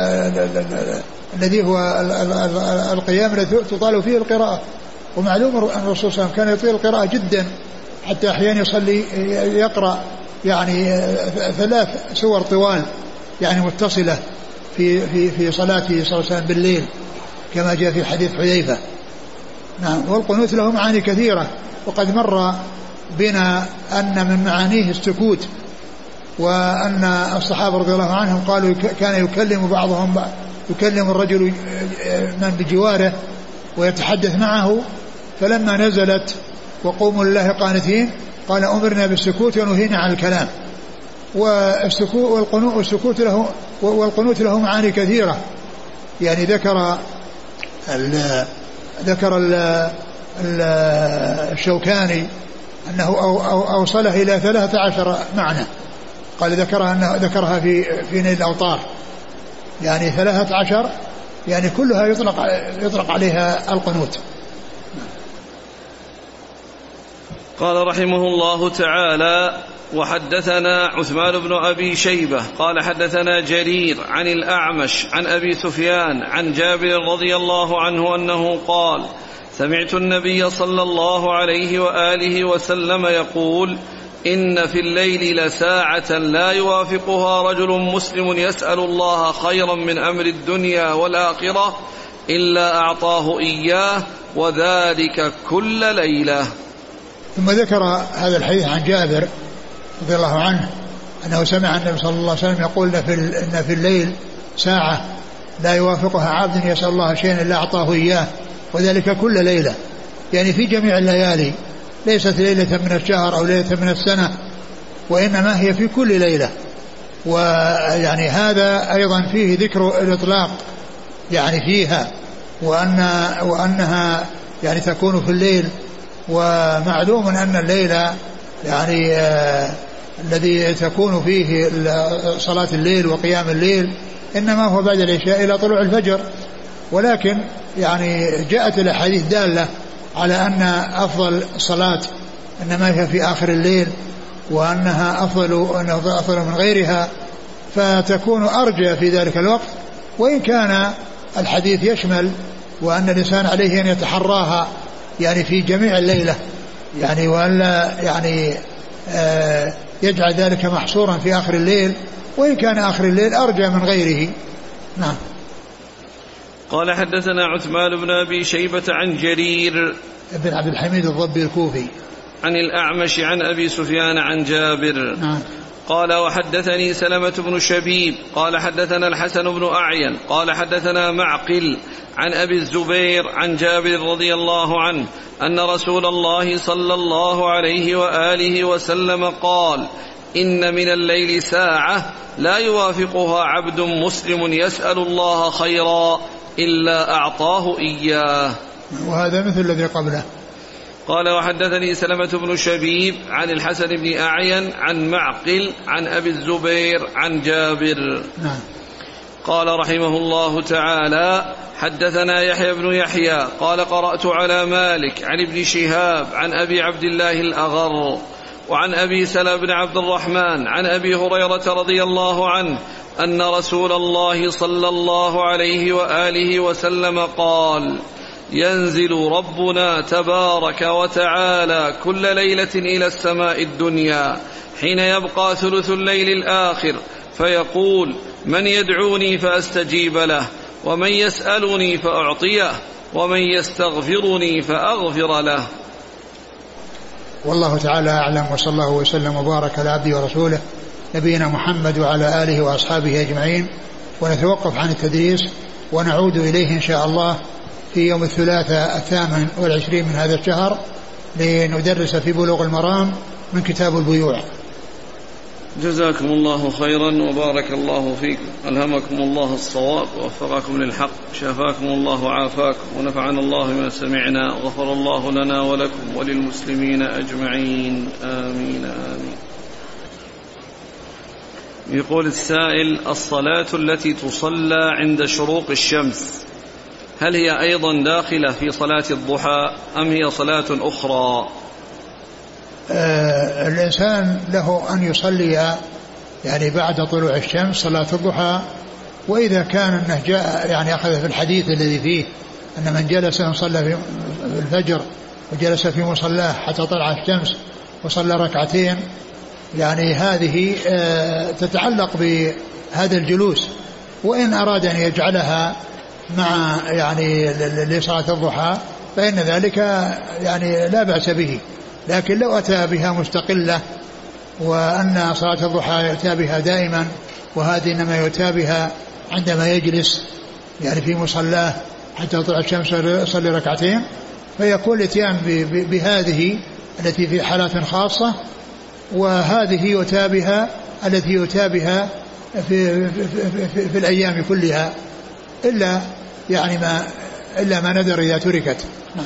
الذي هو القيام الذي تطال فيه القراءة. ومعلوم أن الرسول صلى الله عليه وسلم كان يطيل القراءة جدا حتى أحيانا يصلي يقرأ يعني ثلاث سور طوال يعني متصلة في في في صلاته صلى الله عليه وسلم بالليل كما جاء في حديث حذيفة. نعم. والقنوت له معاني كثيرة، وقد مر بنا أن من معانيه السكوت، وأن الصحابة رضي الله عنهم قالوا كان يكلم بعضهم يكلم الرجل من بجواره ويتحدث معه، فلما نزلت وقوموا لله قانتين قال أمرنا بالسكوت ونهينا عن الكلام. والسكوت والسكوت له والقنوت له معاني كثيرة، يعني ذكر ال ذكر ال الشوكاني أنه أو أو أوصله إلى ثلاثة عشر معنى، قال ذكرها أنه ذكرها في في نيل الأوطار، يعني ثلاثة عشر يعني كلها يطلق يطلق عليها القنوت. قال رحمه الله تعالى وحدثنا عثمان بن أبي شيبة قال حدثنا جرير عن الأعمش عن أبي سفيان عن جابر رضي الله عنه أنه قال سمعت النبي صلى الله عليه وآله وسلم يقول إن في الليل لساعة لا يوافقها رجل مسلم يسأل الله خيرا من أمر الدنيا والآخرة إلا أعطاه إياه وذلك كل ليلة. ثم ذكر هذا الحديث عن جابر رضي الله عنه أنه سمع النبي صلى الله عليه وسلم يقول إن في الليل ساعة لا يوافقها عبد يسأل الله شيئا إلا أعطاه إياه وذلك كل ليلة، يعني في جميع الليالي، ليست ليلة من الشهر أو ليلة من السنة، وإنما هي في كل ليلة. ويعني هذا أيضا فيه ذكر الإطلاق يعني فيها، وأن وأنها يعني تكون في الليل. ومعلوم أن الليلة يعني آه الذي تكون فيه صلاة الليل وقيام الليل إنما هو بعد العشاء إلى طلوع الفجر، ولكن يعني جاءت الأحاديث دالة على أن أفضل الصلاة إنما هي في آخر الليل، وأنها أفضل, أنها أفضل من غيرها، فتكون أرجى في ذلك الوقت. وإن كان الحديث يشمل وأن الإنسان عليه أن يتحراها يعني في جميع الليلة، يعني وألا يعني آه يجعل ذلك محصورا في آخر الليل، وإن كان آخر الليل أرجى من غيره. نعم. قال حدثنا عثمان بن أبي شيبة عن جرير بن عبد الحميد الضبي الكوفي عن الأعمش عن أبي سفيان عن جابر. نعم. قال وحدثني سلمة بن شبيب قال حدثنا الحسن بن أعين قال حدثنا معقل عن أبي الزبير عن جابر رضي الله عنه أن رسول الله صلى الله عليه وآله وسلم قال إن من الليل ساعة لا يوافقها عبد مسلم يسأل الله خيرا إلا أعطاه إياه. وهذا مثل الذي قبله. قال وحدثني سلمة بن شبيب عن الحسن بن أعين عن معقل عن أبي الزبير عن جابر. نعم. قال رحمه الله تعالى حدثنا يحيى بن يحيى قال قرأت على مالك عن ابن شهاب عن أبي عبد الله الأغر وعن أبي سلمة بن عبد الرحمن عن أبي هريرة رضي الله عنه أن رسول الله صلى الله عليه وآله وسلم قال ينزل ربنا تبارك وتعالى كل ليلة إلى السماء الدنيا حين يبقى ثلث الليل الآخر فيقول من يدعوني فأستجيب له ومن يسألني فأعطيه ومن يستغفرني فأغفر له. والله تعالى أعلم، وصلى الله وسلم وبارك على عبده ورسوله نبينا محمد وعلى آله وأصحابه أجمعين. ونتوقف عن التدريس ونعود إليه إن شاء الله في يوم الثلاثاء الثامن والعشرين من هذا الشهر لندرس في بلوغ المرام من كتاب البيوع. جزاكم الله خيرا وبارك الله فيكم، ألهمكم الله الصواب ووفقكم للحق، شافاكم الله وعافاكم، ونفعنا الله ما سمعنا، غفر الله لنا ولكم وللمسلمين أجمعين، آمين آمين. يقول السائل: الصلاة التي تصلى عند شروق الشمس هل هي أيضا داخلة في صلاة الضحى أم هي صلاة أخرى؟ آه الإنسان له أن يصلي يعني بعد طلوع الشمس صلاة الضحى، وإذا كان أنه جاء يعني أخذ في الحديث الذي فيه أن من جلس صلى في الفجر وجلس في مصلاه حتى طلع الشمس وصلى ركعتين، يعني هذه آه تتعلق بهذا الجلوس. وإن أراد أن يجعلها مع يعني لصلاة الضحى فإن ذلك يعني لا بأس به، لكن لو أتى بها مستقلة وأن صلاة الضحى يؤتى بها دائما وهذه إنما يؤتى بها عندما يجلس يعني في مصلاه حتى طلع الشمس يصلي ركعتين، فيكون الاتيان بهذه التي في حالات خاصة، وهذه يؤتى بها التي يؤتى بها في, في, في, في, في الأيام كلها إلا يعني ما إلا ما ندر إذا تركت. نعم.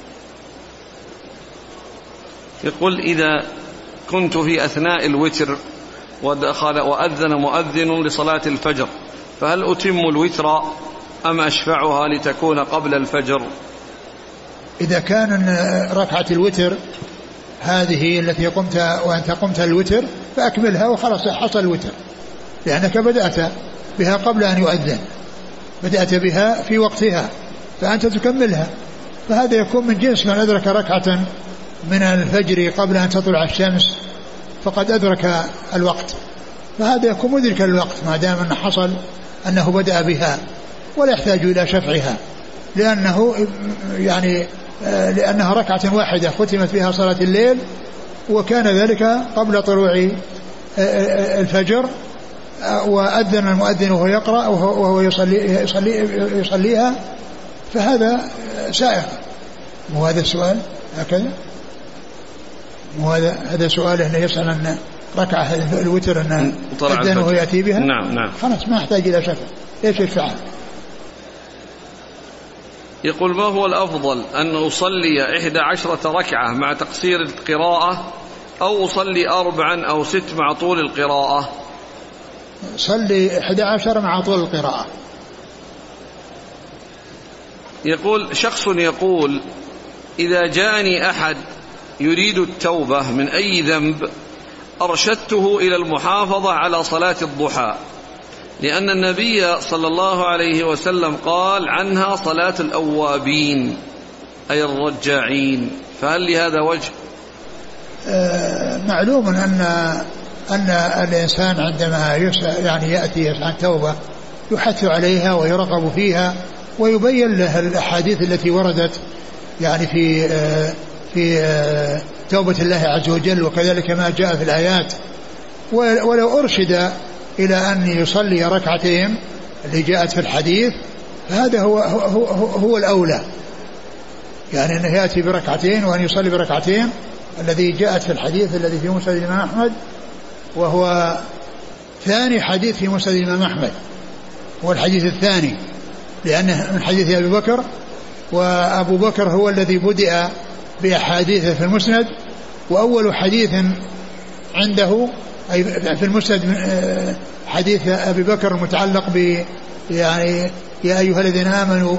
يقول: إذا كنت في أثناء الوتر ودخل وأذن مؤذن لصلاة الفجر فهل أتم الوتر أم أشفعها لتكون قبل الفجر؟ إذا كان ركعة الوتر هذه التي قمت وأنت قمت الوتر فأكملها وخلاص حصل الوتر، لأنك بدأت بها قبل أن يؤذن، بدأت بها في وقتها فأنت تكملها، فهذا يكون من جنس من أدرك ركعة من الفجر قبل أن تطلع الشمس فقد أدرك الوقت، فهذا يكون مدرك الوقت ما دام أنه حصل أنه بدأ بها، ولا يحتاج إلى شفعها لأنه يعني لأنها ركعة واحدة ختمت بها صلاة الليل، وكان ذلك قبل طلوع الفجر، وأذن المؤذن وهو يقرأ وهو يصلي يصلي يصليها، فهذا سائغ. مو هذا السؤال هكذا؟ مو هذا هذا سؤال أنه يسأل أن ركعة الوتر أن أذن وهو يأتي بها؟ نعم نعم. خلاص ما يحتاج إلى شفع، ليش يشفعها؟ يقول: ما هو الأفضل أن أصلي إحدى عشرة ركعة مع تقصير القراءة أو أصلي أربعا أو ست مع طول القراءة؟ صلي إحدى عشر مع طول القراءة. يقول: شخص يقول: إذا جاءني أحد يريد التوبة من أي ذنب أرشدته إلى المحافظة على صلاة الضحى، لأن النبي صلى الله عليه وسلم قال عنها صلاة الأوابين أي الرجاعين، فهل لهذا وجه؟ آه معلوم أن أن الإنسان عندما يسأل يعني يأتي عن توبة يحث عليها ويرغب فيها ويبين له الأحاديث التي وردت يعني في آه في آه توبة الله عز وجل، وكذلك ما جاء في الآيات. ولو أرشد إلى أن يصلي ركعتين اللي جاءت في الحديث فهذا هو, هو, هو, هو الأولى، يعني أنه يأتي بركعتين وأن يصلي بركعتين الذي جاءت في الحديث الذي في مسند الإمام أحمد، وهو ثاني حديث في مسند الإمام أحمد، هو الحديث الثاني، لأنه من حديث أبي بكر، وأبو بكر هو الذي بدأ بأحاديث في المسند. وأول حديث عنده أي في المسند حديث أبي بكر المتعلق ب يعني يا أيها الذين آمنوا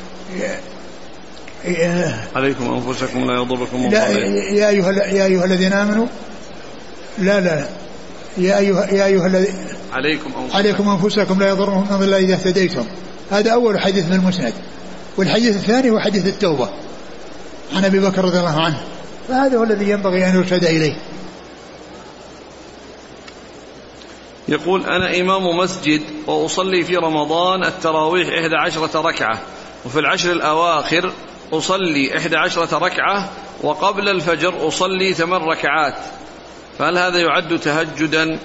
عليكم أنفسكم لا يضركم من لا يا أيها يا أيها الذين آمنوا لا لا يا أيها يا أيها الذين عليكم أنفسكم, عليكم أنفسكم لا يضركم من ضل إذا اهتديتم. هذا أول حديث من المسند. والحديث الثاني هو حديث التوبة عن أبي بكر رضي الله عنه، فهذا هو الذي ينبغي أن يرشد إليه. يقول أنا إمام مسجد وأصلي في رمضان التراويح إحدى عشرة ركعة، وفي العشر الأواخر أصلي إحدى عشرة ركعة، وقبل الفجر أصلي ثمان ركعات، فهل هذا يعد تهجدا؟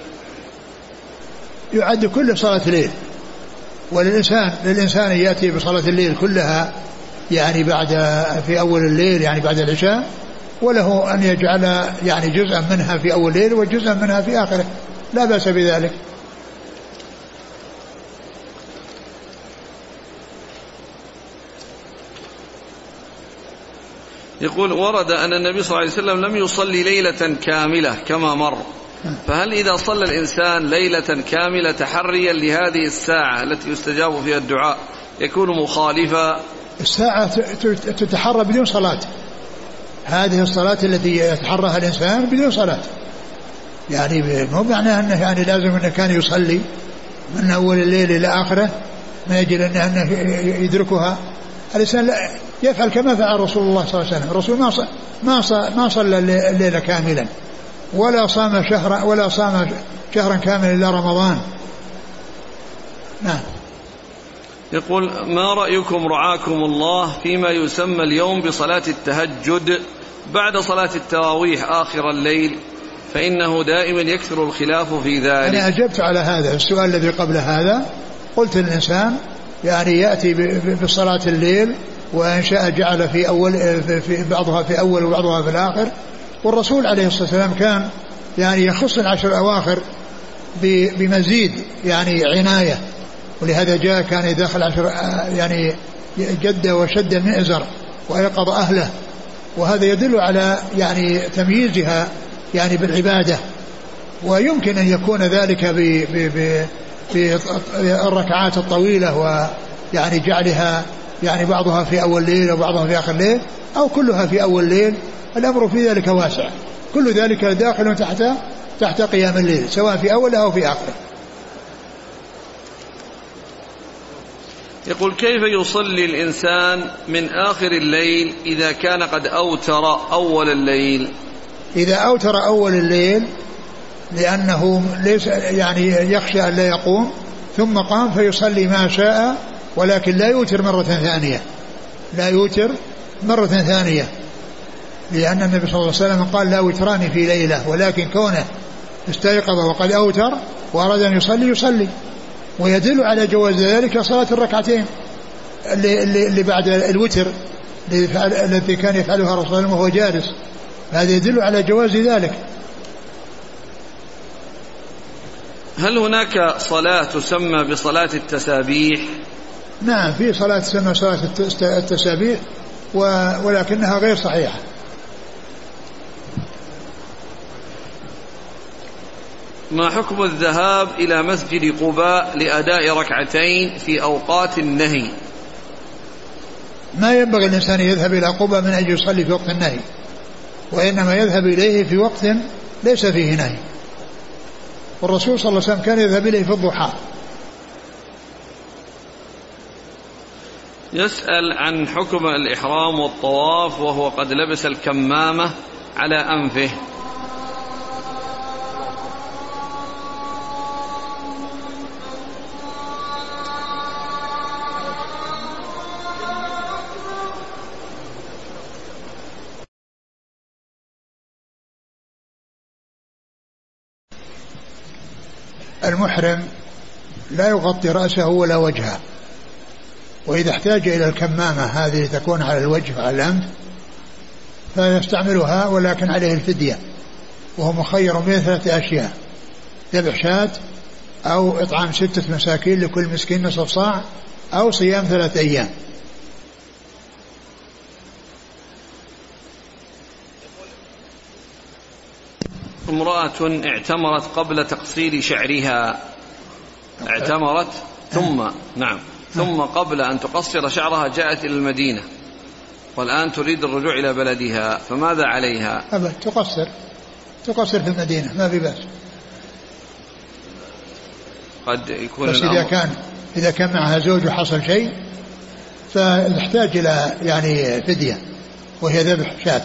يعد كل صلاة ليل، وللإنسان للإنسان يأتي بصلاة الليل كلها يعني بعد في أول الليل يعني بعد العشاء، وله أن يجعل يعني جزءا منها في أول الليل وجزءا منها في آخره، لا بأس بذلك. يقول ورد أن النبي صلى الله عليه وسلم لم يصلي ليلة كاملة كما مر، فهل إذا صلى الإنسان ليلة كاملة تحريا لهذه الساعة التي يستجاب فيها الدعاء يكون مخالفا؟ الساعة تتحرى بدون صلاة، هذه الصلاة التي يتحرها الإنسان بدون صلاة، يعني مو معناه أنه يعني لازم أنه كان يصلي من أول الليل إلى آخره ما يجب أنه يدركها. الإنسان لا يفعل كما فعل رسول الله صلى الله عليه وسلم. الرسول ما ما ما صلى الليل كاملا ولا صام شهرا ولا صام شهرا كاملا إلا رمضان. نعم. يقول ما رأيكم رعاكم الله فيما يسمى اليوم بصلاة التهجد بعد صلاة التراويح آخر الليل، فإنه دائما يكثر الخلاف في ذلك؟ أنا أجبت على هذا السؤال الذي قبل هذا، قلت الإنسان يعني يأتي بصلاة الليل وإن شاء جعل في أول في بعضها في أول وبعضها في الآخر، والرسول عليه الصلاة والسلام كان يعني يخص العشر الأواخر بمزيد يعني عناية، ولهذا جاء كان يدخل عشر يعني جد وشد المئزر ويقظ أهله، وهذا يدل على يعني تمييزها يعني بالعبادة. ويمكن أن يكون ذلك بالركعات الطويلة ويعني جعلها يعني بعضها في أول ليل وبعضها في آخر ليل أو كلها في أول ليل، الأمر في ذلك واسع، كل ذلك داخل تحت تحت قيام الليل سواء في أول أو في آخر. يقول كيف يصلي الإنسان من آخر الليل إذا كان قد أوتر أول الليل؟ إذا أوتر أول الليل لأنه ليس يعني يخشى أن لا يقوم ثم قام فيصلي ما شاء، ولكن لا يوتر مرة ثانية، لا يوتر مرة ثانية، لأن النبي صلى الله عليه وسلم قال لا وتران في ليلة، ولكن كونه استيقظ وقد أوتر وأراد أن يصلي يصلي. ويدل على جواز ذلك صلاة الركعتين اللي, اللي, اللي بعد الوتر التي كان يفعلها رسول الله وهو جالس، هذا يدل على جواز ذلك. هل هناك صلاة تسمى بصلاة التسابيح؟ نعم، في صلاة تسمى صلاة التسابيح ولكنها غير صحيحة. ما حكم الذهاب إلى مسجد قباء لأداء ركعتين في أوقات النهي؟ ما ينبغي الإنسان يذهب إلى قباء من أجل يصلي في وقت النهي، وإنما يذهب إليه في وقت ليس فيه نهي، والرسول صلى الله عليه وسلم كان يذهب إليه في الضحى. يسأل عن حكم الإحرام والطواف وهو قد لبس الكمامة على أنفه. المحرم لا يغطي رأسه ولا وجهه، وإذا احتاج إلى الكمامة هذه تكون على الوجه وعلى الأنف فيستعملها، ولكن عليه الفدية، وهو مخير بين ثلاثة أشياء: ذبح شاة أو إطعام ستة مساكين لكل مسكين نصف صاع أو صيام ثلاثة أيام. امرأة اعتمرت قبل تقصير شعرها، اعتمرت ثم نعم ثم قبل أن تقصر شعرها جاءت إلى المدينة والآن تريد الرجوع إلى بلدها، فماذا عليها؟ أبدا تقصر تقصر في المدينة ما في بأس. قد يكون بس إذا كان إذا كان معها زوج وحصل شيء فنحتاج إلى يعني فدية وهي ذبح شاة.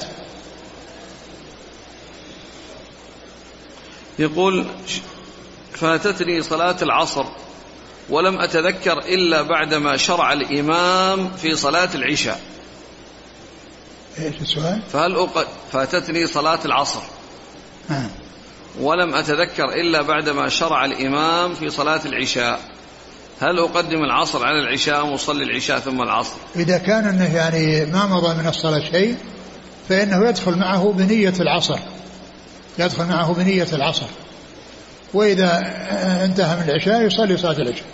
يقول فاتتني صلاة العصر ولم أتذكر إلا بعدما شرع الإمام في صلاة العشاء. إيش السؤال؟ فهل أق... فاتتني صلاة العصر آه. ولم أتذكر إلا بعدما شرع الإمام في صلاة العشاء، هل أقدم العصر على العشاء وأصلي العشاء ثم العصر؟ إذا كان أنه يعني ما مضى من الصلاة شيء فإنه يدخل معه بنية العصر يدخل معه بنية العصر وإذا انتهى من العشاء يصلي صلاة العشاء.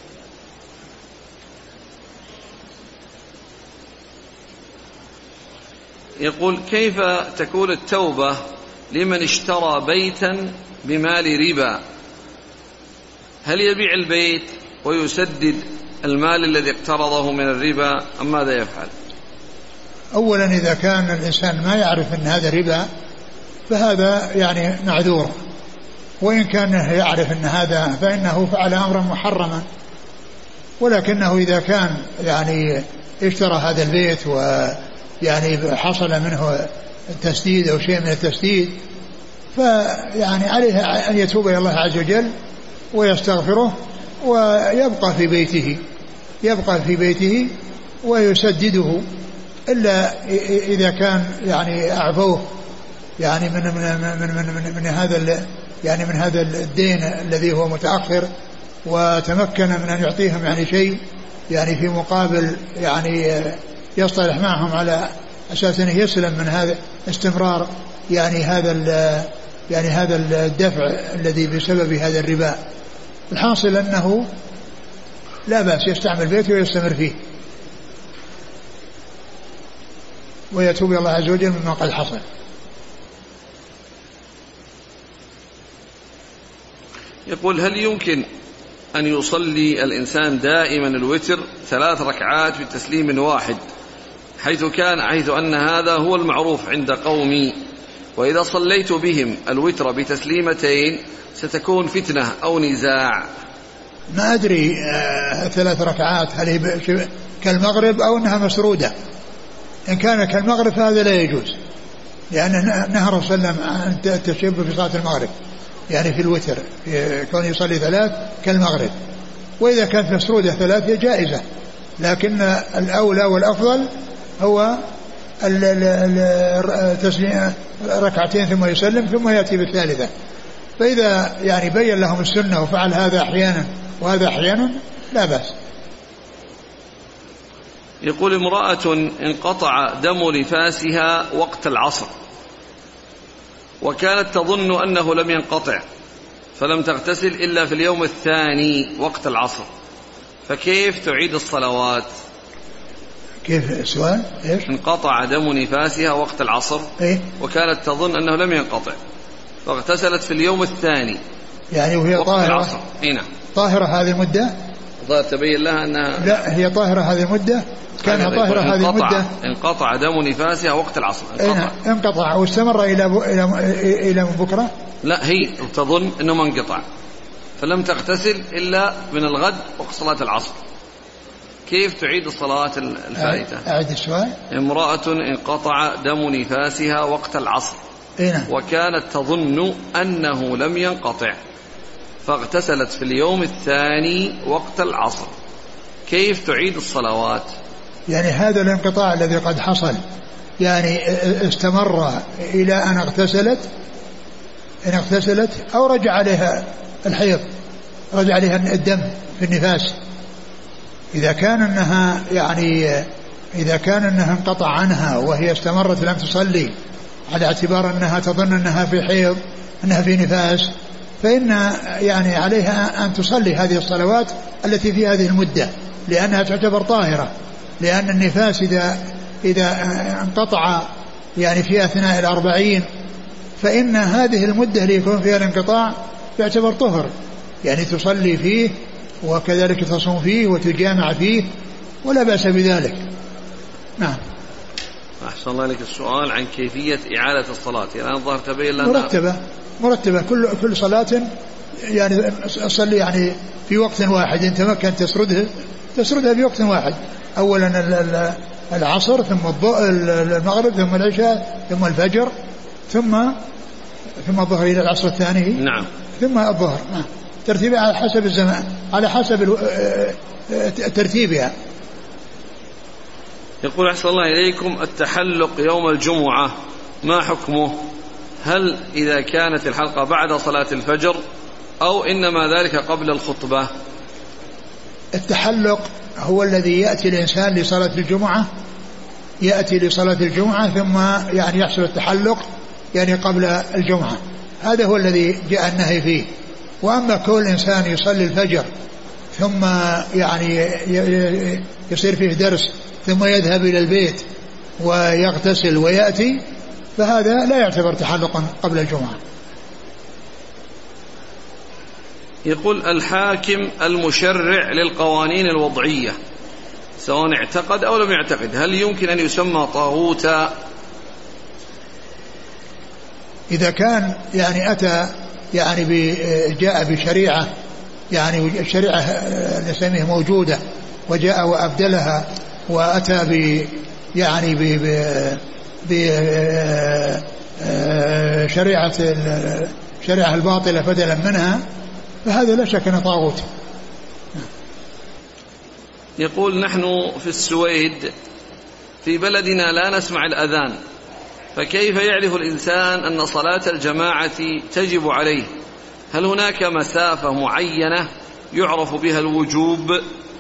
يقول كيف تكون التوبة لمن اشترى بيتا بمال ربا؟ هل يبيع البيت ويسدد المال الذي اقترضه من الربا أم ماذا يفعل؟ أولا إذا كان الإنسان ما يعرف أن هذا ربا فهذا يعني معذور، وإن كان يعرف أن هذا فإنه فعل أمرا محرما، ولكنه إذا كان يعني اشترى هذا البيت ويعني حصل منه التسديد أو شيء من التسديد فيعني عليه أن يتوب إلى الله عز وجل ويستغفره ويبقى في بيته يبقى في بيته ويسدده، إلا إذا كان يعني أعفوه يعني من من من من, من, من هذا يعني من هذا الدين الذي هو متأخر وتمكن من أن يعطيهم يعني شيء يعني في مقابل يعني يصطلح معهم على أساس أنه يسلم من هذا استمرار يعني هذا يعني هذا الدفع الذي بسبب هذا الربا. الحاصل أنه لا بأس يستعمل بيته ويستمر فيه ويتوب إلى الله عز وجل مما قد حصل. يقول هل يمكن أن يصلي الإنسان دائما الوتر ثلاث ركعات بتسليم واحد حيث كان حيث أن هذا هو المعروف عند قومي، وإذا صليت بهم الوتر بتسليمتين ستكون فتنة أو نزاع؟ ما أدري آه ثلاث ركعات هل هي كالمغرب أو أنها مسرودة. إن كان كالمغرب فهذا لا يجوز، لأن نهى رسول الله عن التشبه في صلاة المغرب يعني في الوتر كون يصلي ثلاث كالمغرب، وإذا كانت مسرودة ثلاث جائزة، لكن الأولى والأفضل هو التسليم ركعتين ثم يسلم ثم يأتي بالثالثة. فإذا يعني بين لهم السنة وفعل هذا أحيانا وهذا أحيانا لا بأس. يقول امرأة انقطع دم نفاسها وقت العصر وكانت تظن أنه لم ينقطع فلم تغتسل إلا في اليوم الثاني وقت العصر، فكيف تعيد الصلوات؟ كيف السؤال؟ إيش؟ انقطع دم نفاسها وقت العصر إيه؟ وكانت تظن أنه لم ينقطع فاغتسلت في اليوم الثاني يعني وهي طاهرة. هنا طاهرة هذه المدة تبين لها أنها لا هي طاهرة هذه المدة كانها طاهرة هذه المدة. انقطع دم نفاسها وقت العصر انقطع, انقطع واستمر إلى إلى إلى بكرة. لا هي تظن أنه ما انقطع فلم تغتسل إلا من الغد وقت صلاة العصر، كيف تعيد الصلاة الفائتة؟ أعد السؤال. امرأة انقطع دم نفاسها وقت العصر إيه؟ وكانت تظن أنه لم ينقطع فاغتسلت في اليوم الثاني وقت العصر، كيف تعيد الصلوات؟ يعني هذا الانقطاع الذي قد حصل يعني استمر إلى أن اغتسلت إن اغتسلت أو رجع عليها الحيض رجع عليها الدم في النفاس. إذا كان أنها يعني إذا كان أنها انقطع عنها وهي استمرت لم تصلي على اعتبار أنها تظن أنها في حيض أنها في نفاس فإن يعني عليها أن تصلي هذه الصلوات التي في هذه المدة لأنها تعتبر طاهرة، لأن النفاس إذا إذا انقطع يعني في أثناء الأربعين، فإن هذه المدة اللي يكون فيها الانقطاع يعتبر طهر، يعني تصلي فيه وكذلك تصوم فيه وتجامع فيه ولا بأس بذلك. نعم. أحسن الله لك. السؤال عن كيفية إعادة الصلاة، يعني الظاهر تبين لنا مرتبة مرتبة كل كل صلاة يعني أصلي يعني في وقت واحد، تمكن تسردها تسردها في وقت واحد، أولا العصر ثم المغرب ثم العشاء ثم الفجر ثم ثم الظهر إلى العصر الثاني. نعم. ثم الظهر. نعم. ترتيبها على حسب الزمان، على حسب ترتيبها. يقول أحسن الله إليكم التحلق يوم الجمعة ما حكمه؟ هل إذا كانت الحلقة بعد صلاة الفجر أو إنما ذلك قبل الخطبة؟ التحلق هو الذي يأتي الإنسان لصلاة الجمعة، يأتي لصلاة الجمعة ثم يعني يحصل التحلق يعني قبل الجمعة، هذا هو الذي جاء النهي فيه. وأما كل إنسان يصلي الفجر ثم يعني يصير فيه درس ثم يذهب إلى البيت ويغتسل ويأتي، فهذا لا يعتبر تحلقا قبل الجمعة. يقول الحاكم المشرع للقوانين الوضعية سواء اعتقد أو لم يعتقد، هل يمكن أن يسمى طاغوتا؟ إذا كان يعني أتى يعني جاء بشريعة، يعني الشريعة نسميه موجودة وجاء وأبدلها وأتى ب يعني ب بشريعة الشريعة الباطلة بدلا منها، فهذا لا شك أنه طاغوت. يقول نحن في السويد في بلدنا لا نسمع الأذان، فكيف يعرف الإنسان أن صلاة الجماعة تجب عليه؟ هل هناك مسافة معينة يعرف بها الوجوب؟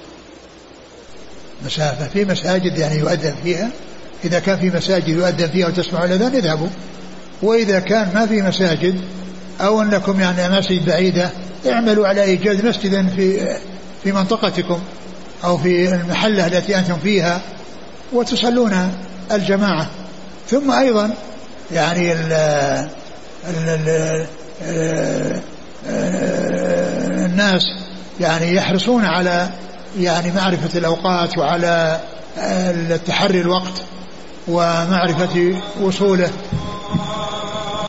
مسافة في مساجد يعني يؤذن فيها، إذا كان في مساجد يؤذن فيها وتسمع الأذان اذهبوا، وإذا كان ما في مساجد أو أنكم يعني مسجد بعيدة اعملوا على إيجاد مسجدا في في منطقتكم أو في المحلة التي أنتم فيها وتصلون الجماعة. ثم أيضا يعني ال ال ال الناس يعني يحرصون على يعني معرفة الأوقات وعلى التحري الوقت ومعرفة وصوله